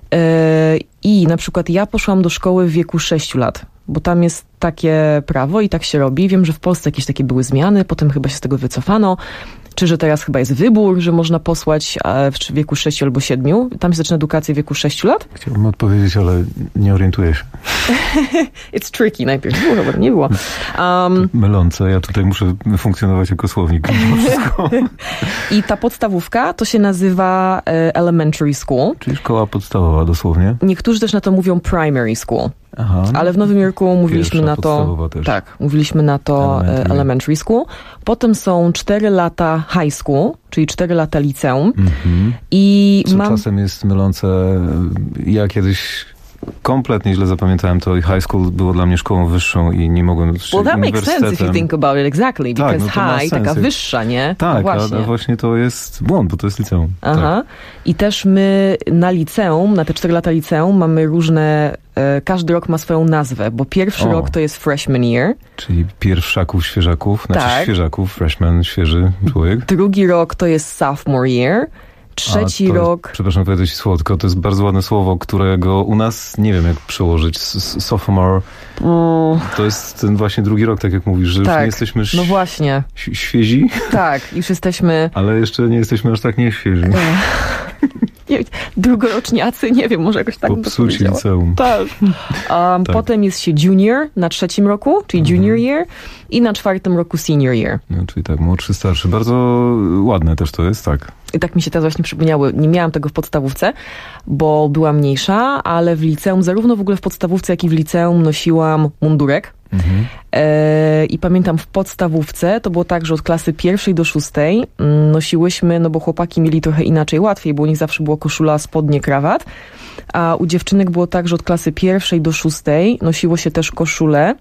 i na przykład ja poszłam do szkoły w wieku 6 lat, bo tam jest takie prawo i tak się robi. Wiem, że w Polsce jakieś takie były zmiany, potem chyba się z tego wycofano. Czy że teraz chyba jest wybór, że można posłać w wieku 6 albo 7. Tam się zaczyna edukacja w wieku 6 lat. Chciałbym odpowiedzieć, ale nie orientuję się. It's tricky. Najpierw było, chyba nie było. Mylące. Ja tutaj muszę funkcjonować jako słownik. I ta podstawówka to się nazywa elementary school. Czyli szkoła podstawowa dosłownie. Niektórzy też na to mówią primary school. Aha, ale w Nowym Jorku mówiliśmy na to... Też. Tak, mówiliśmy na to elementary school. Potem są 4 lata high school, czyli 4 lata liceum. I co czasem jest mylące. Ja kiedyś kompletnie źle zapamiętałem to i high school było dla mnie szkołą wyższą i nie mogłem... Well, that makes sense if you think about it, exactly. Because high, taka wyższa, nie? Tak, a właśnie to jest błąd, bo to jest liceum. Aha. Tak. I też my na liceum, na te 4 lata liceum mamy różne... Każdy rok ma swoją nazwę, bo pierwszy rok to jest freshman year. Czyli pierwszaków, świeżaków, świeżaków, freshman, świeży człowiek. Drugi rok to jest sophomore year. Trzeci rok... Przepraszam, powiedzieć słodko, to jest bardzo ładne słowo, którego u nas nie wiem jak przełożyć. Sophomore. To jest ten właśnie drugi rok, tak jak mówisz, że już nie jesteśmy no właśnie. Świezi. Tak, już jesteśmy... Ale jeszcze nie jesteśmy aż tak nieświeży. Drugoroczniacy, nie wiem, może jakoś tak popsuci liceum. Tak. Potem jest się junior na 3. roku, czyli junior year i na 4. roku senior year. No, czyli tak, młodszy, starszy. Bardzo ładne też to jest, tak. I tak mi się teraz właśnie przypomniało, nie miałam tego w podstawówce, bo była mniejsza, ale w liceum, zarówno w ogóle w podstawówce, jak i w liceum nosiłam mundurek. I pamiętam w podstawówce to było tak, że od klasy 1 do 6 nosiłyśmy, no bo chłopaki mieli trochę inaczej, łatwiej, bo u nich zawsze była koszula, spodnie, krawat, a u dziewczynek było tak, że od klasy 1 do 6 nosiło się też koszulę.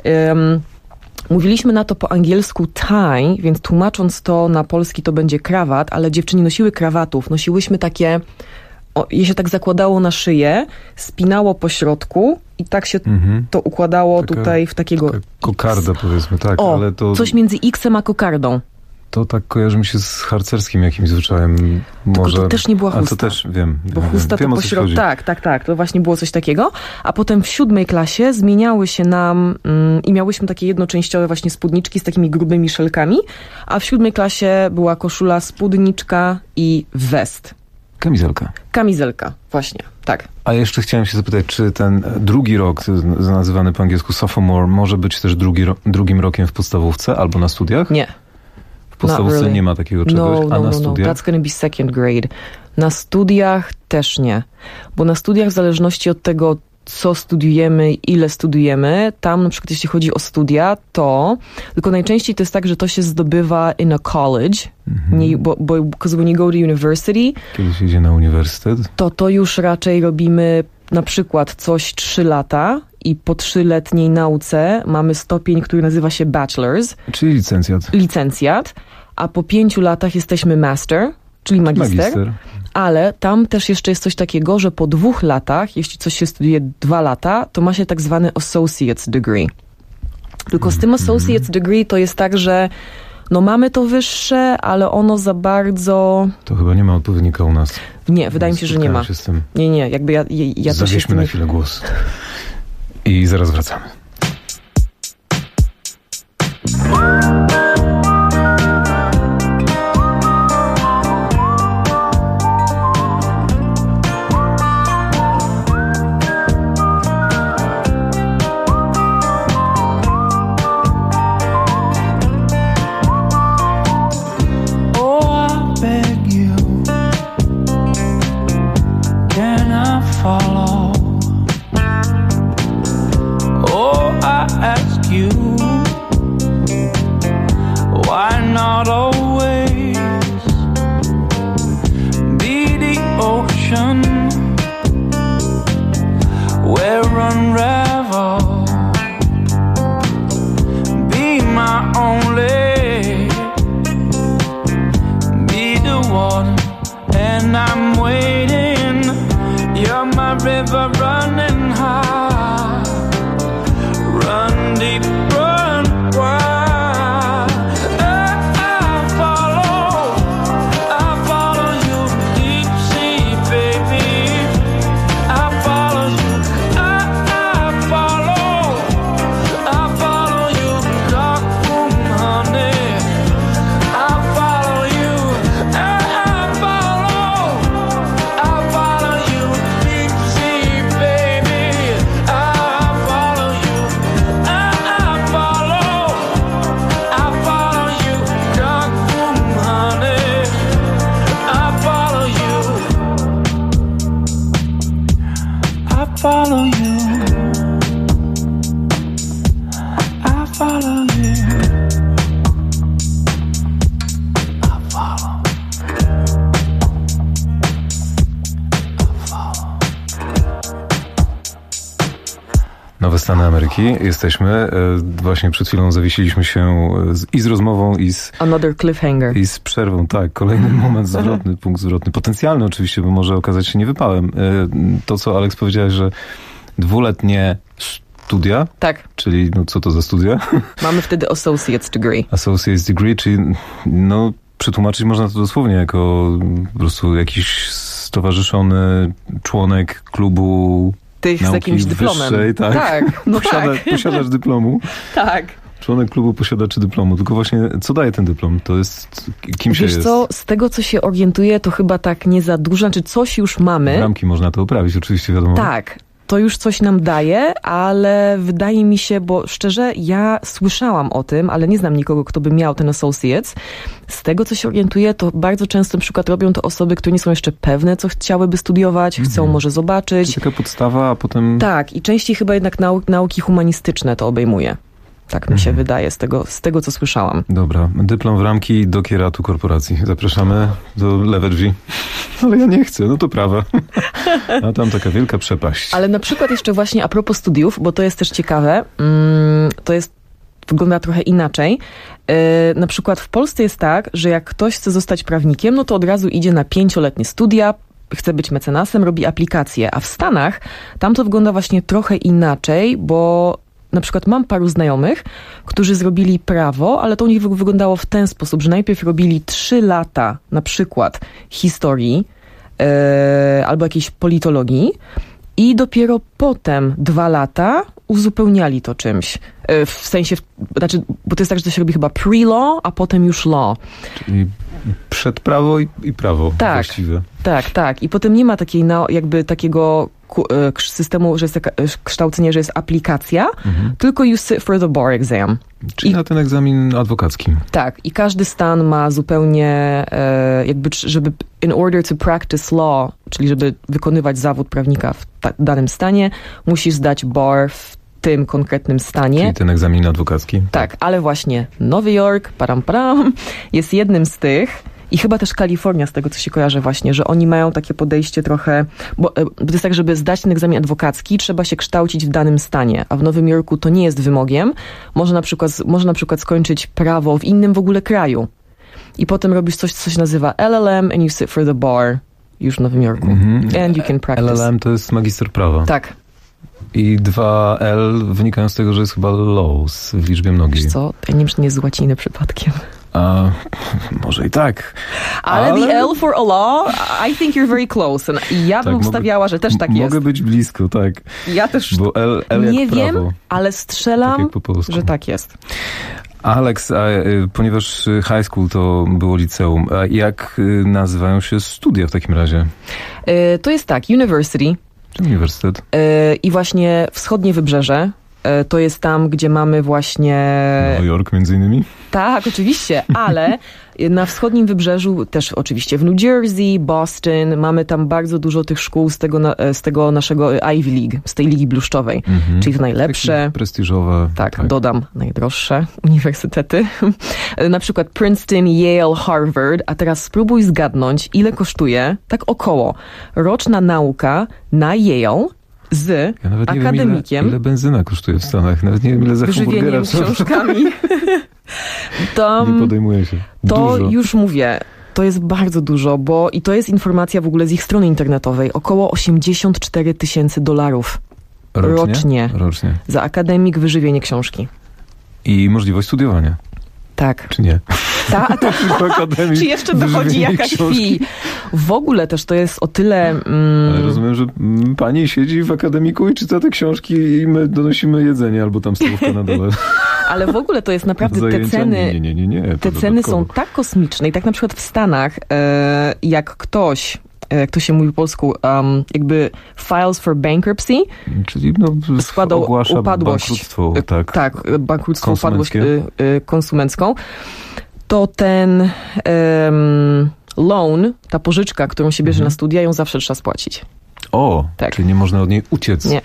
Mówiliśmy na to po angielsku tie, więc tłumacząc to na polski to będzie krawat, ale dziewczyny nosiły krawatów, nosiłyśmy takie... je się tak zakładało na szyję, spinało po środku i tak się to układało tutaj w takiego... Kokarda powiedzmy, tak. Ale to... coś między X-em a kokardą. To tak kojarzy mi się z harcerskim jakimś zwyczajem. Może... to też nie była chusta. A to też wiem. Bo chusta to po środku. Tak. To właśnie było coś takiego. A potem w 7. klasie zmieniały się nam i miałyśmy takie jednoczęściowe właśnie spódniczki z takimi grubymi szelkami, a w 7. klasie była koszula, spódniczka i west. Kamizelka, właśnie, tak. A jeszcze chciałem się zapytać, czy ten drugi rok, nazywany po angielsku sophomore, może być też drugim rokiem w podstawówce albo na studiach? Nie. W podstawówce nie ma takiego czegoś, a na studiach? No, that's gonna be second grade. Na studiach też nie, bo na studiach w zależności od tego, co studiujemy, ile studujemy, tam na przykład jeśli chodzi o studia, to tylko najczęściej to jest tak, że to się zdobywa in a college, because when you go to university, kiedy się idzie na uniwersytet, to już raczej robimy na przykład coś 3 lata i po 3-letniej nauce mamy stopień, który nazywa się bachelor's. Czyli licencjat. A po 5 latach jesteśmy master, czyli magister. Ale tam też jeszcze jest coś takiego, że po 2 latach, jeśli coś się studiuje 2 lata, to ma się tak zwany associate's degree. Tylko z tym associate's degree to jest tak, że no mamy to wyższe, ale ono za bardzo... To chyba nie ma odpowiednika u nas. Nie, wydaje mi się, że nie ma. Nie, jakby ja Zawieźmy na chwilę głos. I zaraz wracamy. Nowe Stany Ameryki. Jesteśmy. Właśnie przed chwilą zawiesiliśmy się i z rozmową, i z... Another cliffhanger. I z przerwą, tak. Kolejny moment zwrotny, punkt zwrotny. Potencjalny oczywiście, bo może okazać się niewypałem. To, co Alex powiedziałeś, że 2-letnie studia. Tak. Czyli, no co to za studia? Mamy wtedy associate's degree. Associate's degree, czyli no przetłumaczyć można to dosłownie jako po prostu jakiś stowarzyszony członek klubu tych z jakimś dyplomem. Wyższej, tak. No Posiadasz dyplomu. Tak. Członek klubu posiadaczy dyplomu. Tylko właśnie, co daje ten dyplom? To jest... Kim się jest? Wiesz co, z tego, co się orientuję, to chyba tak nie za dużo. Znaczy, coś już mamy. Ramki można to uprawić, oczywiście, wiadomo. Tak. To już coś nam daje, ale wydaje mi się, bo szczerze, ja słyszałam o tym, ale nie znam nikogo, kto by miał ten associates. Z tego, co się orientuję, to bardzo często na przykład robią to osoby, które nie są jeszcze pewne, co chciałyby studiować, chcą może zobaczyć. Czyli taka podstawa, a potem... Tak, i częściej chyba jednak nauki humanistyczne to obejmuje. Tak mi się wydaje, z tego, co słyszałam. Dobra, dyplom w ramki do kieratu korporacji. Zapraszamy do lewe drzwi. Ale ja nie chcę, no to prawa. A tam taka wielka przepaść. Ale na przykład jeszcze właśnie a propos studiów, bo to jest też ciekawe, wygląda trochę inaczej. Na przykład w Polsce jest tak, że jak ktoś chce zostać prawnikiem, no to od razu idzie na 5-letnie studia, chce być mecenasem, robi aplikację. A w Stanach tam to wygląda właśnie trochę inaczej, bo na przykład mam paru znajomych, którzy zrobili prawo, ale to u nich wyglądało w ten sposób, że najpierw robili 3 lata na przykład historii albo jakiejś politologii i dopiero potem 2 lata uzupełniali to czymś. W sensie, znaczy, bo to jest tak, że to się robi chyba pre-law, a potem już law. Czyli przed prawo i prawo właściwie. Tak. I potem nie ma takiej, jakby takiego systemu, że jest kształcenie, że jest aplikacja, tylko you sit for the bar exam. Czyli na ten egzamin adwokacki. Tak. I każdy stan ma zupełnie jakby, żeby in order to practice law, czyli żeby wykonywać zawód prawnika w danym stanie, musisz zdać bar w tym konkretnym stanie. Czyli ten egzamin adwokacki. Tak, ale właśnie Nowy Jork, jest jednym z tych. I chyba też Kalifornia, z tego co się kojarzy właśnie, że oni mają takie podejście trochę, bo to jest tak, żeby zdać ten egzamin adwokacki, trzeba się kształcić w danym stanie, a w Nowym Jorku to nie jest wymogiem. Można na przykład skończyć prawo w innym w ogóle kraju. I potem robisz coś, co się nazywa LLM and you sit for the bar już w Nowym Jorku. And you can practice. LLM to jest magister prawa. Tak. I 2L wynikają z tego, że jest chyba laws w liczbie mnogiej. Wiesz co? Ja nie wiem, czy nie jest z łaciny przypadkiem. Może i tak. Ale the L for a law, I think you're very close. I ja bym obstawiała, że też tak jest. Mogę być blisko, tak. Ja też bo L nie jak wiem, prawo. ale strzelam, tak że tak jest. Alex, ponieważ high school to było liceum, a jak nazywają się studia w takim razie? To jest tak, university. Uniwersytet. I właśnie wschodnie wybrzeże. To jest tam, gdzie mamy właśnie... Nowy Jork między innymi? Tak, oczywiście, ale na wschodnim wybrzeżu też oczywiście w New Jersey, Boston, mamy tam bardzo dużo tych szkół z tego naszego Ivy League, z tej Ligi Bluszczowej, czyli te najlepsze. Takie prestiżowe. Tak, dodam, najdroższe uniwersytety. Na przykład Princeton, Yale, Harvard, a teraz spróbuj zgadnąć, ile kosztuje, tak około, roczna nauka na Yale, z ja nawet nie akademikiem. Wiem, ile benzyna kosztuje w Stanach. Nawet nie wiem, ile za hamburgera. Książkami. Nie podejmuję się. To dużo. już mówię. To jest bardzo dużo, bo i to jest informacja w ogóle z ich strony internetowej. Około $84,000 rocznie. Za akademik, wyżywienie książki. I możliwość studiowania. Tak. Czy nie? Tak. Czy jeszcze dochodzi jakaś fee? W ogóle też to jest o tyle... Ale rozumiem, że pani siedzi w akademiku i czyta te książki i my donosimy jedzenie albo tam stołówkę na dole. Ale w ogóle to jest naprawdę te ceny... Nie. Te ceny są tak kosmiczne i tak na przykład w Stanach, jak ktoś... jak to się mówi po polsku, jakby files for bankruptcy, czyli składał upadłość, bankructwo, bankructwo, upadłość konsumencką, to ten loan, ta pożyczka, którą się bierze na studia, ją zawsze trzeba spłacić. Czyli nie można od niej uciec. Nie.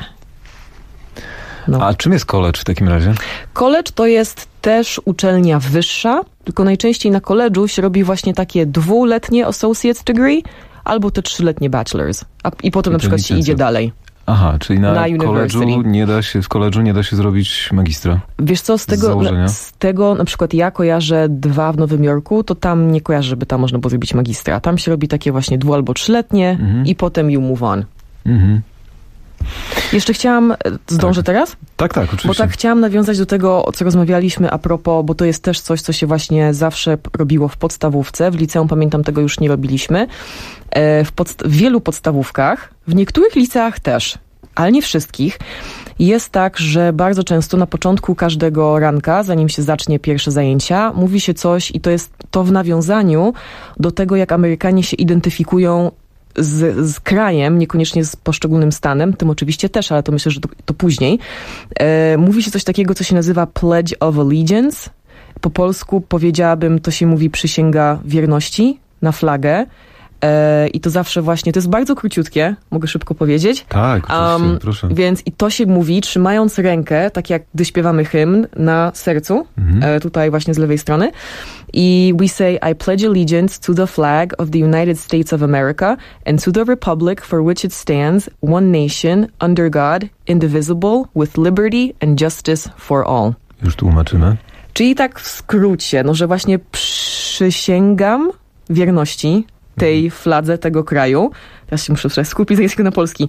A czym jest college w takim razie? College to jest też uczelnia wyższa, tylko najczęściej na college'u się robi właśnie takie 2-letnie associate's degree, albo te 3-letnie bachelors. I potem na przykład się idzie dalej. Aha, czyli w college'u nie da się zrobić magistra. Wiesz co, z tego na przykład ja kojarzę 2 w Nowym Jorku, to tam nie kojarzę, żeby tam można było zrobić magistra. Tam się robi takie właśnie 2- albo 3-letnie i potem you move on. Jeszcze chciałam, zdążę teraz? Tak, oczywiście. Bo tak chciałam nawiązać do tego, o co rozmawialiśmy a propos, bo to jest też coś, co się właśnie zawsze robiło w podstawówce. W liceum, pamiętam, tego już nie robiliśmy. W wielu podstawówkach, w niektórych liceach też, ale nie wszystkich, jest tak, że bardzo często na początku każdego ranka, zanim się zacznie pierwsze zajęcia, mówi się coś i to jest to w nawiązaniu do tego, jak Amerykanie się identyfikują z krajem, niekoniecznie z poszczególnym stanem, tym oczywiście też, ale to myślę, że to później. Mówi się coś takiego, co się nazywa Pledge of Allegiance. Po polsku powiedziałabym, to się mówi przysięga wierności na flagę. I to zawsze właśnie, to jest bardzo króciutkie, mogę szybko powiedzieć. Tak, oczywiście, proszę. Więc i to się mówi, trzymając rękę, tak jak gdy śpiewamy hymn, na sercu, tutaj właśnie z lewej strony. I we say, I pledge allegiance to the flag of the United States of America and to the republic for which it stands, one nation, under God, indivisible, with liberty and justice for all. Już tłumaczymy. Czyli tak w skrócie, że właśnie przysięgam wierności tej fladze tego kraju. Teraz się muszę skupić z angielskiego na polski.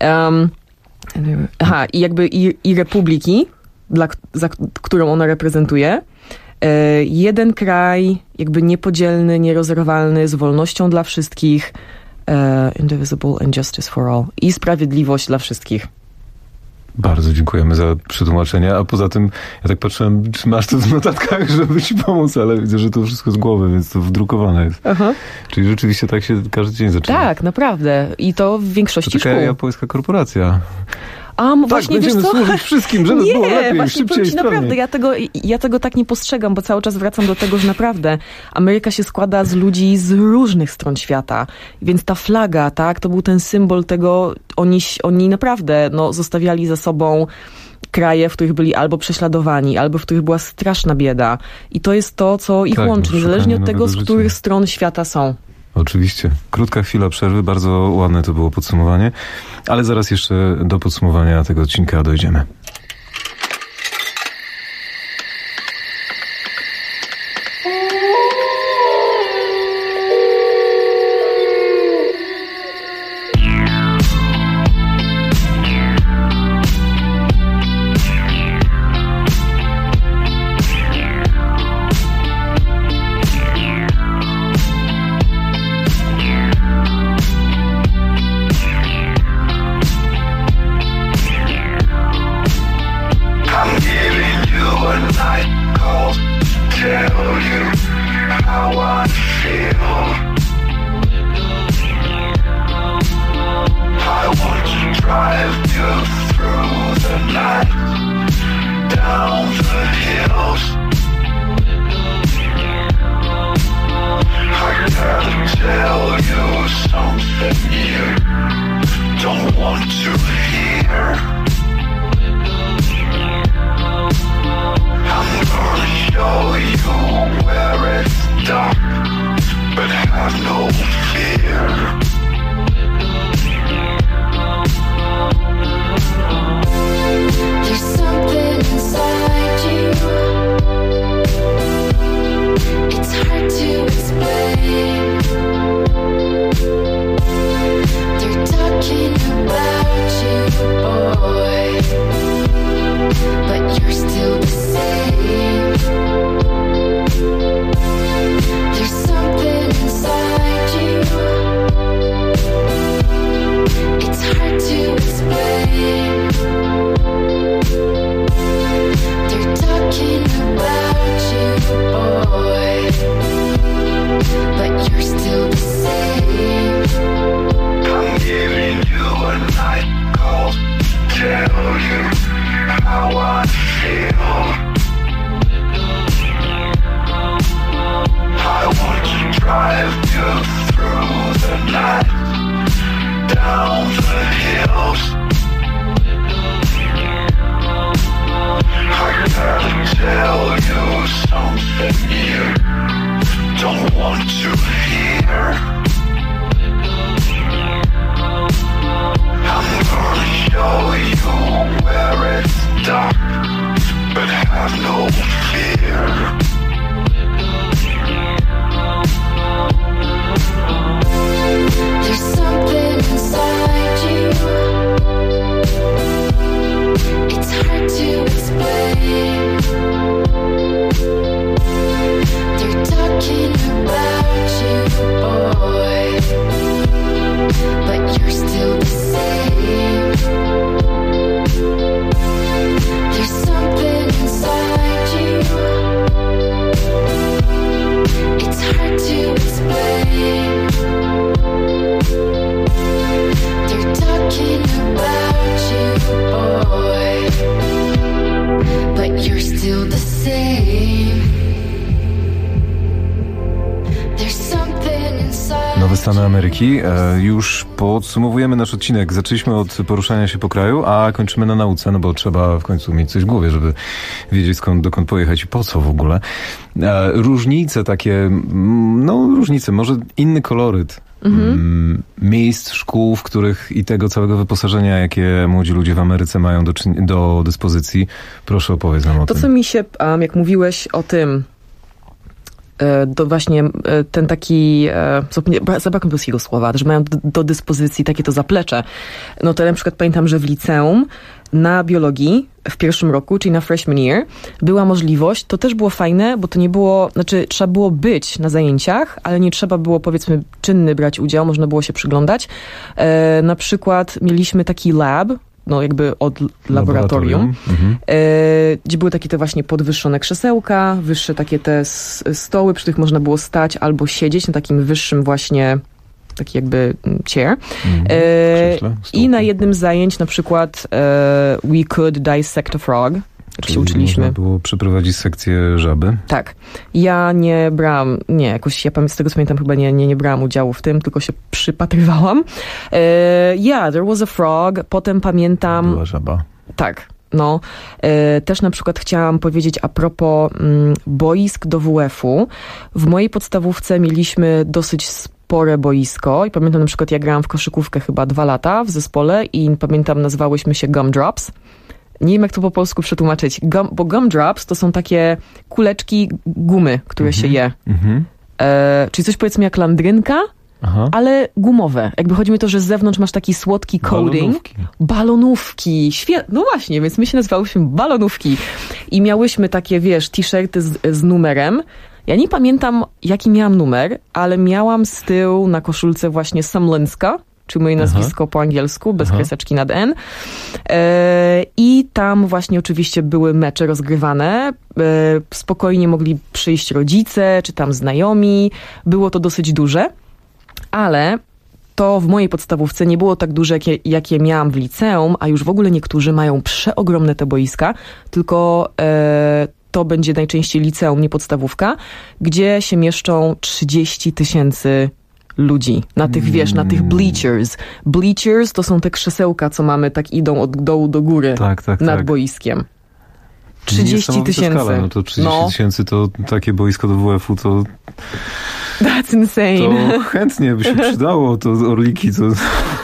I jakby i republiki, za którą ona reprezentuje. Jeden kraj, jakby niepodzielny, nierozerwalny, z wolnością dla wszystkich. Indivisible and justice for all. I sprawiedliwość dla wszystkich. Bardzo dziękujemy za przetłumaczenie, a poza tym ja tak patrzyłem, czy masz to w notatkach, żeby ci pomóc, ale widzę, że to wszystko z głowy, więc to wdrukowane jest. Aha. Czyli rzeczywiście tak się każdy dzień zaczyna. Tak, naprawdę. I to w większości to taka szkół. japońska korporacja. Tak, właśnie, będziemy służyć wszystkim, żeby było lepiej, szybciej i naprawdę, ja tego tak nie postrzegam, bo cały czas wracam do tego, że naprawdę Ameryka się składa z ludzi z różnych stron świata. Więc ta flaga, tak, to był ten symbol tego, oni naprawdę zostawiali za sobą kraje, w których byli albo prześladowani, albo w których była straszna bieda. I to jest to, co ich łączy, niezależnie od tego, z których stron świata są. Oczywiście. Krótka chwila przerwy, bardzo ładne to było podsumowanie, ale zaraz jeszcze do podsumowania tego odcinka dojdziemy. Stany Ameryki. Już podsumowujemy nasz odcinek. Zaczęliśmy od poruszania się po kraju, a kończymy na nauce, no bo trzeba w końcu mieć coś w głowie, żeby wiedzieć dokąd pojechać i po co w ogóle. Różnice takie, różnice, może inny koloryt. Miejsc, szkół, w których i tego całego wyposażenia, jakie młodzi ludzie w Ameryce mają do dyspozycji. Proszę opowiedz nam o tym. To, co mi się, jak mówiłeś o tym, to właśnie ten taki, zabrakło polskiego słowa, że mają do dyspozycji takie to zaplecze. No to ja na przykład pamiętam, że w liceum na biologii w pierwszym roku, czyli na freshman year, była możliwość, to też było fajne, bo to nie było, trzeba było być na zajęciach, ale nie trzeba było, powiedzmy, czynny brać udział, można było się przyglądać. Na przykład mieliśmy taki lab, no jakby od laboratorium. Gdzie były takie te właśnie podwyższone krzesełka, wyższe takie te stoły, przy których można było stać albo siedzieć na takim wyższym właśnie taki jakby chair. I na jednym z zajęć na przykład we could dissect a frog. Jak się uczyliśmy. Można było przeprowadzić sekcję żaby? Tak. Ja nie brałam, jakoś ja z tego co pamiętam chyba nie brałam udziału w tym, tylko się przypatrywałam. There was a frog. Potem pamiętam... Była żaba. Tak. No, też na przykład chciałam powiedzieć a propos boisk do WF-u. W mojej podstawówce mieliśmy dosyć spore boisko i pamiętam na przykład, ja grałam w koszykówkę chyba 2 lata w zespole i pamiętam, nazywałyśmy się Gumdrops. Nie wiem, jak to po polsku przetłumaczyć, bo gumdrops to są takie kuleczki gumy, które się je. Czyli coś powiedzmy jak landrynka, ale gumowe. Jakby chodzi mi o to, że z zewnątrz masz taki słodki coating. Balonówki. No właśnie, więc my się nazywałyśmy balonówki. I miałyśmy takie, wiesz, t-shirty z numerem. Ja nie pamiętam, jaki miałam numer, ale miałam z tyłu na koszulce właśnie Samlenska, czy moje nazwisko po angielsku, bez kreseczki nad N. I tam właśnie oczywiście były mecze rozgrywane. Spokojnie mogli przyjść rodzice, czy tam znajomi. Było to dosyć duże, ale to w mojej podstawówce nie było tak duże, jakie miałam w liceum, a już w ogóle niektórzy mają przeogromne te boiska, tylko to będzie najczęściej liceum, nie podstawówka, gdzie się mieszczą 30 000 ludzi. Na tych, wiesz, na tych bleachers. Bleachers to są te krzesełka, co mamy, tak idą od dołu do góry nad boiskiem. 30 000. No to 30 000 to takie boisko do WF-u to... That's insane. To chętnie by się przydało, to orliki, to...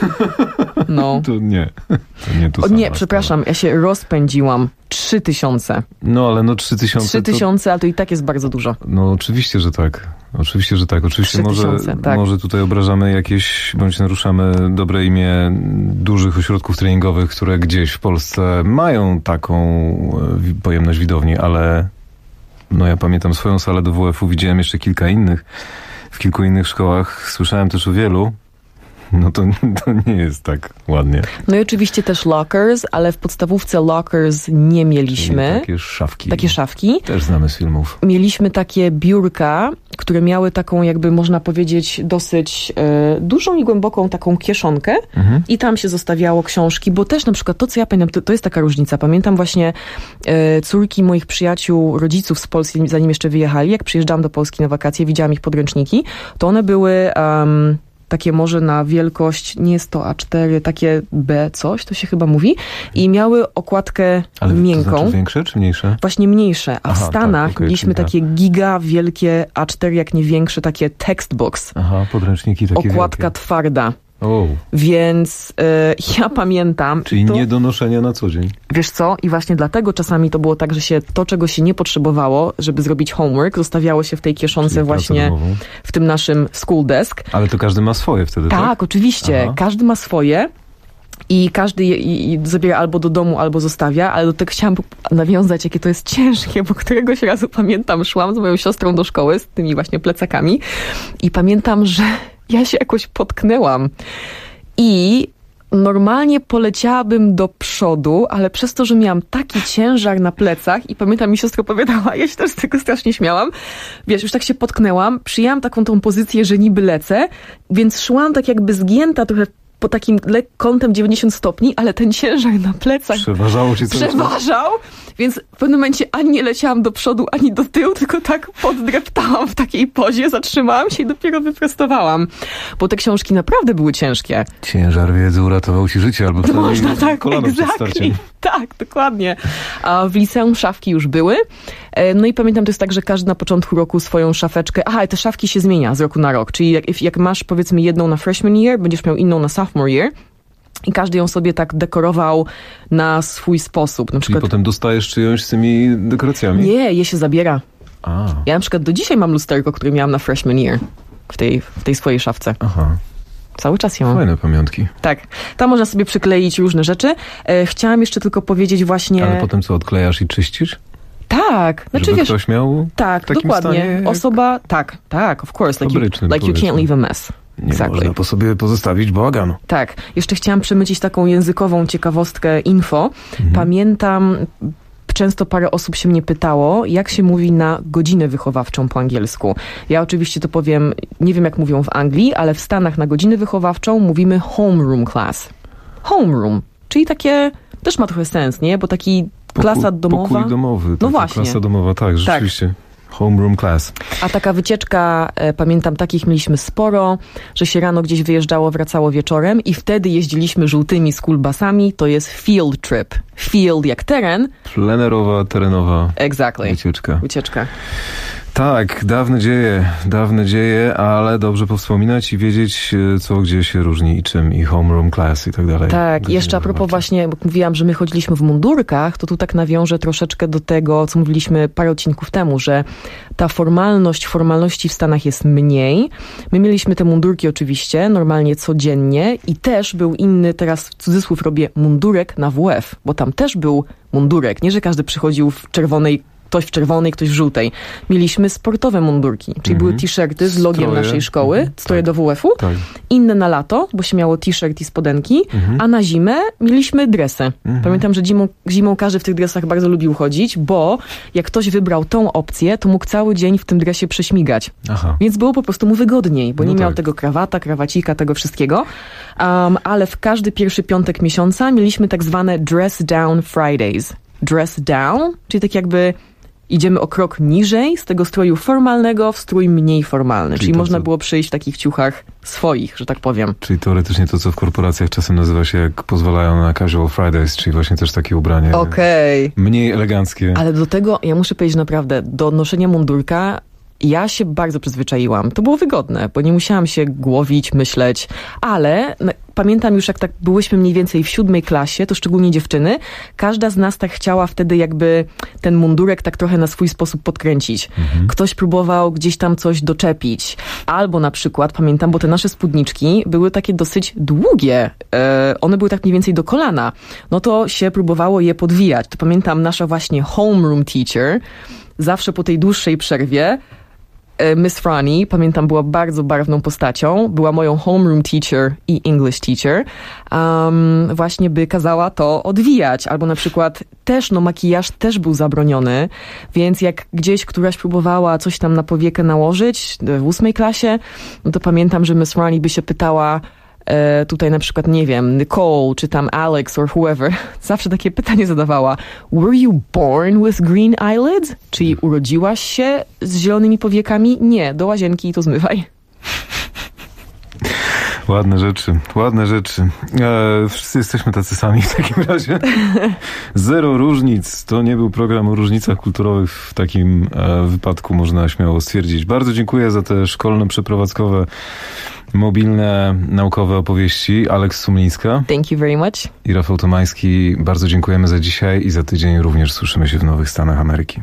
No. To nie. To nie to samo. Nie, przepraszam, ja się rozpędziłam. 3000. No, ale 3000... 3000, ale to i tak jest bardzo dużo. No, oczywiście, że tak. Oczywiście, że tak. Oczywiście 3000, tak. Może tutaj obrażamy jakieś, bądź naruszamy dobre imię dużych ośrodków treningowych, które gdzieś w Polsce mają taką pojemność widowni, ale no ja pamiętam swoją salę do WF-u, widziałem jeszcze kilka innych. W kilku innych szkołach słyszałem też o wielu. No to nie jest tak ładnie. No i oczywiście też lockers, ale w podstawówce lockers nie mieliśmy. Czyli takie szafki. Takie szafki. Też znamy z filmów. Mieliśmy takie biurka, które miały taką, jakby można powiedzieć, dosyć dużą i głęboką taką kieszonkę i tam się zostawiało książki, bo też na przykład to, co ja pamiętam, to jest taka różnica. Pamiętam właśnie córki moich przyjaciół, rodziców z Polski, zanim jeszcze wyjechali, jak przyjeżdżałam do Polski na wakacje, widziałam ich podręczniki, to one były... takie może na wielkość, nie jest to A4, takie B coś, to się chyba mówi. I miały okładkę miękką. To znaczy większe czy mniejsze? Właśnie mniejsze. A w Stanach mieliśmy takie giga wielkie A4, jak nie większe, takie textbooks. Aha, podręczniki takie okładka wielkie. Twarda. Oh. Więc ja pamiętam... Czyli nie do noszenia na co dzień. Wiesz co? I właśnie dlatego czasami to było tak, że się to, czego się nie potrzebowało, żeby zrobić homework, zostawiało się w tej kieszonce właśnie w tym naszym school desk. Ale to każdy ma swoje wtedy, tak? Tak, oczywiście. Aha. Każdy ma swoje. I każdy je zabiera albo do domu, albo zostawia, ale do tego chciałam nawiązać, jakie to jest ciężkie, bo któregoś razu pamiętam, szłam z moją siostrą do szkoły z tymi właśnie plecakami i pamiętam, że ja się jakoś potknęłam i normalnie poleciałabym do przodu, ale przez to, że miałam taki ciężar na plecach i pamiętam, mi siostra opowiadała, ja się też z tego strasznie śmiałam, wiesz, już tak się potknęłam, przyjęłam taką tą pozycję, że niby lecę, więc szłam tak jakby zgięta trochę po takim kątem 90 stopni, ale ten ciężar na plecach przeważał, więc w pewnym momencie ani nie leciałam do przodu, ani do tyłu, tylko tak poddreptałam w takiej pozie, zatrzymałam się i dopiero wyprostowałam. Bo te książki naprawdę były ciężkie. Ciężar wiedzy uratował ci życie, albo można tak, kolano przed starciem. Tak, dokładnie. A w liceum szafki już były. No i pamiętam, to jest tak, że każdy na początku roku swoją szafeczkę... Aha, i te szafki się zmienia z roku na rok. Czyli jak masz, powiedzmy, jedną na freshman year, będziesz miał inną na sophomore year. I każdy ją sobie tak dekorował na swój sposób. Na przykład... potem dostajesz czyjąś z tymi dekoracjami? Nie, je się zabiera. Ja na przykład do dzisiaj mam lusterko, które miałam na freshman year w tej swojej szafce. Aha. Cały czas ją mam. Fajne pamiątki. Tak. Tam można sobie przykleić różne rzeczy. Chciałam jeszcze tylko powiedzieć właśnie... Ale potem co, odklejasz i czyścisz? Tak. Znaczy, żeby ktoś miał tak, w takim dokładnie. stanie Osoba, tak, of course. Like you can't leave a mess. Nie można po sobie pozostawić bałaganu. Tak. Jeszcze chciałam przemycić taką językową ciekawostkę info. Pamiętam, często parę osób się mnie pytało, jak się mówi na godzinę wychowawczą po angielsku. Ja oczywiście to powiem, nie wiem jak mówią w Anglii, ale w Stanach na godzinę wychowawczą mówimy homeroom class. Homeroom, czyli takie, też ma trochę sens, nie? Bo taki klasa domowa. Pokój domowy. No właśnie. Klasa domowa, tak, rzeczywiście. Homeroom class. A taka wycieczka, pamiętam, takich mieliśmy sporo, że się rano gdzieś wyjeżdżało, wracało wieczorem i wtedy jeździliśmy żółtymi schoolbusami, to jest field trip. Field jak teren. Plenerowa, terenowa wycieczka. Tak, dawne dzieje, ale dobrze powspominać i wiedzieć, co gdzie się różni i czym, i homeroom class i tak dalej. Tak, jeszcze a propos właśnie, bo mówiłam, że my chodziliśmy w mundurkach, to tu tak nawiążę troszeczkę do tego, co mówiliśmy parę odcinków temu, że ta formalności w Stanach jest mniej. My mieliśmy te mundurki oczywiście, normalnie codziennie i też był inny, teraz w cudzysłów robię, mundurek na WF, bo tam też był mundurek, nie, że każdy przychodził w czerwonej, ktoś w czerwonej, ktoś w żółtej. Mieliśmy sportowe mundurki, czyli były t-shirty z logiem naszej szkoły, stroje do WF-u, inne na lato, bo się miało t-shirt i spodenki, a na zimę mieliśmy dresy. Pamiętam, że zimą każdy w tych dresach bardzo lubił chodzić, bo jak ktoś wybrał tą opcję, to mógł cały dzień w tym dresie prześmigać. Więc było po prostu mu wygodniej, bo nie miał tego krawacika, tego wszystkiego. Ale w każdy pierwszy piątek miesiąca mieliśmy tak zwane dress down Fridays. Dress down, czyli tak jakby idziemy o krok niżej z tego stroju formalnego w strój mniej formalny. Czyli można było przyjść w takich ciuchach swoich, że tak powiem. Czyli teoretycznie to, co w korporacjach czasem nazywa się, jak pozwalają na casual Fridays, czyli właśnie też takie ubranie mniej eleganckie. Ale do tego, ja muszę powiedzieć naprawdę, do noszenia mundurka ja się bardzo przyzwyczaiłam. To było wygodne, bo nie musiałam się głowić, myśleć, ale pamiętam już, jak tak byłyśmy mniej więcej w 7. klasie, to szczególnie dziewczyny, każda z nas tak chciała wtedy jakby ten mundurek tak trochę na swój sposób podkręcić. Ktoś próbował gdzieś tam coś doczepić. Albo na przykład, pamiętam, bo te nasze spódniczki były takie dosyć długie. One były tak mniej więcej do kolana. No to się próbowało je podwijać. To pamiętam, nasza właśnie homeroom teacher zawsze po tej dłuższej przerwie Miss Franny, pamiętam, była bardzo barwną postacią, była moją homeroom teacher i English teacher, właśnie by kazała to odwijać, albo na przykład też, makijaż też był zabroniony, więc jak gdzieś któraś próbowała coś tam na powiekę nałożyć w 8. klasie, no to pamiętam, że Miss Franny by się pytała, tutaj na przykład, nie wiem, Nicole, czy tam Alex, or whoever, zawsze takie pytanie zadawała. Were you born with green eyelids? Czyli urodziłaś się z zielonymi powiekami? Nie, do łazienki i to zmywaj. Ładne rzeczy. Wszyscy jesteśmy tacy sami w takim razie. Zero różnic. To nie był program o różnicach kulturowych. W takim wypadku można śmiało stwierdzić. Bardzo dziękuję za te szkolne, przeprowadzkowe, mobilne, naukowe opowieści. Aleks Sumlińska. Thank you very much. I Rafał Tomański. Bardzo dziękujemy za dzisiaj i za tydzień również słyszymy się w Nowych Stanach Ameryki.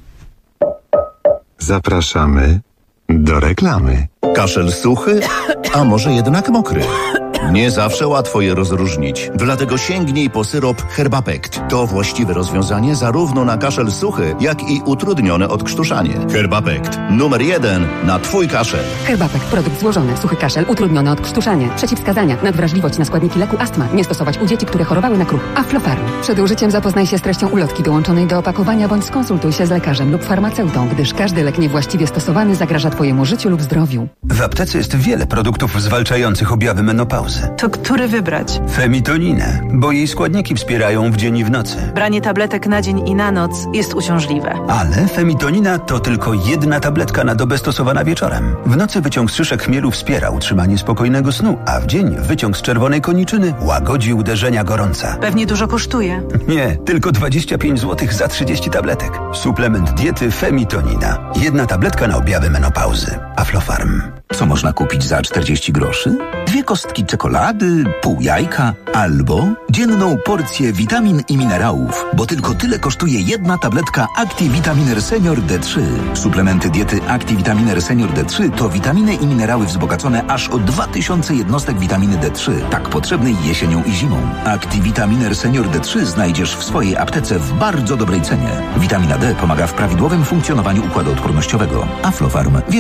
Zapraszamy do reklamy. Kaszel suchy, a może jednak mokry? Nie zawsze łatwo je rozróżnić, dlatego sięgnij po syrop Herbapekt. To właściwe rozwiązanie zarówno na kaszel suchy, jak i utrudnione odkrztuszanie. Herbapekt. Numer 1 na Twój kaszel. Herbapekt. Produkt złożony. Suchy kaszel, utrudnione odkrztuszanie. Przeciwwskazania. Nadwrażliwość na składniki leku astma. Nie stosować u dzieci, które chorowały na kruch. Aflofarm. Przed użyciem zapoznaj się z treścią ulotki dołączonej do opakowania bądź skonsultuj się z lekarzem lub farmaceutą, gdyż każdy lek niewłaściwie stosowany zagraża Twojemu życiu lub zdrowiu. W aptece jest wiele produktów zwalczających objawy menopauzy. To który wybrać? Femitoninę, bo jej składniki wspierają w dzień i w nocy. Branie tabletek na dzień i na noc jest uciążliwe. Ale femitonina to tylko jedna tabletka na dobę stosowana wieczorem. W nocy wyciąg z szyszek chmielu wspiera utrzymanie spokojnego snu, a w dzień wyciąg z czerwonej koniczyny łagodzi uderzenia gorąca. Pewnie dużo kosztuje. Nie, tylko 25 zł za 30 tabletek. Suplement diety Femitonina. Jedna tabletka na objawy menopauzy. Aflofarm. Co można kupić za 40 groszy? 2 kostki czekolady, pół jajka albo dzienną porcję witamin i minerałów, bo tylko tyle kosztuje jedna tabletka Activitaminer Senior D3. Suplementy diety Activitaminer Senior D3 to witaminy i minerały wzbogacone aż o 2000 jednostek witaminy D3, tak potrzebnej jesienią i zimą. Activitaminer Senior D3 znajdziesz w swojej aptece w bardzo dobrej cenie. Witamina D pomaga w prawidłowym funkcjonowaniu układu odpornościowego. Aflofarm. Więcej na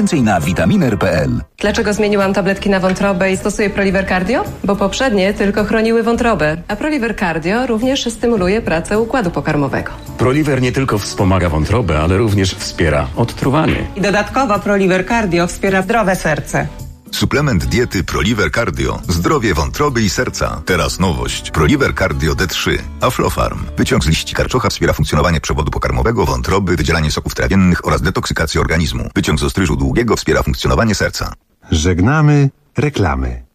Vitaminer.pl. Dlaczego zmieniłam tabletki na wątrobę i stosuję Proliver Cardio? Bo poprzednie tylko chroniły wątrobę, a Proliver Cardio również stymuluje pracę układu pokarmowego. Proliver nie tylko wspomaga wątrobę, ale również wspiera odtruwanie. I dodatkowo Proliver Cardio wspiera zdrowe serce. Suplement diety Proliver Cardio. Zdrowie wątroby i serca. Teraz nowość. Proliver Cardio D3. Aflofarm. Wyciąg z liści karczocha wspiera funkcjonowanie przewodu pokarmowego, wątroby, wydzielanie soków trawiennych oraz detoksykację organizmu. Wyciąg z ostryżu długiego wspiera funkcjonowanie serca. Żegnamy reklamy.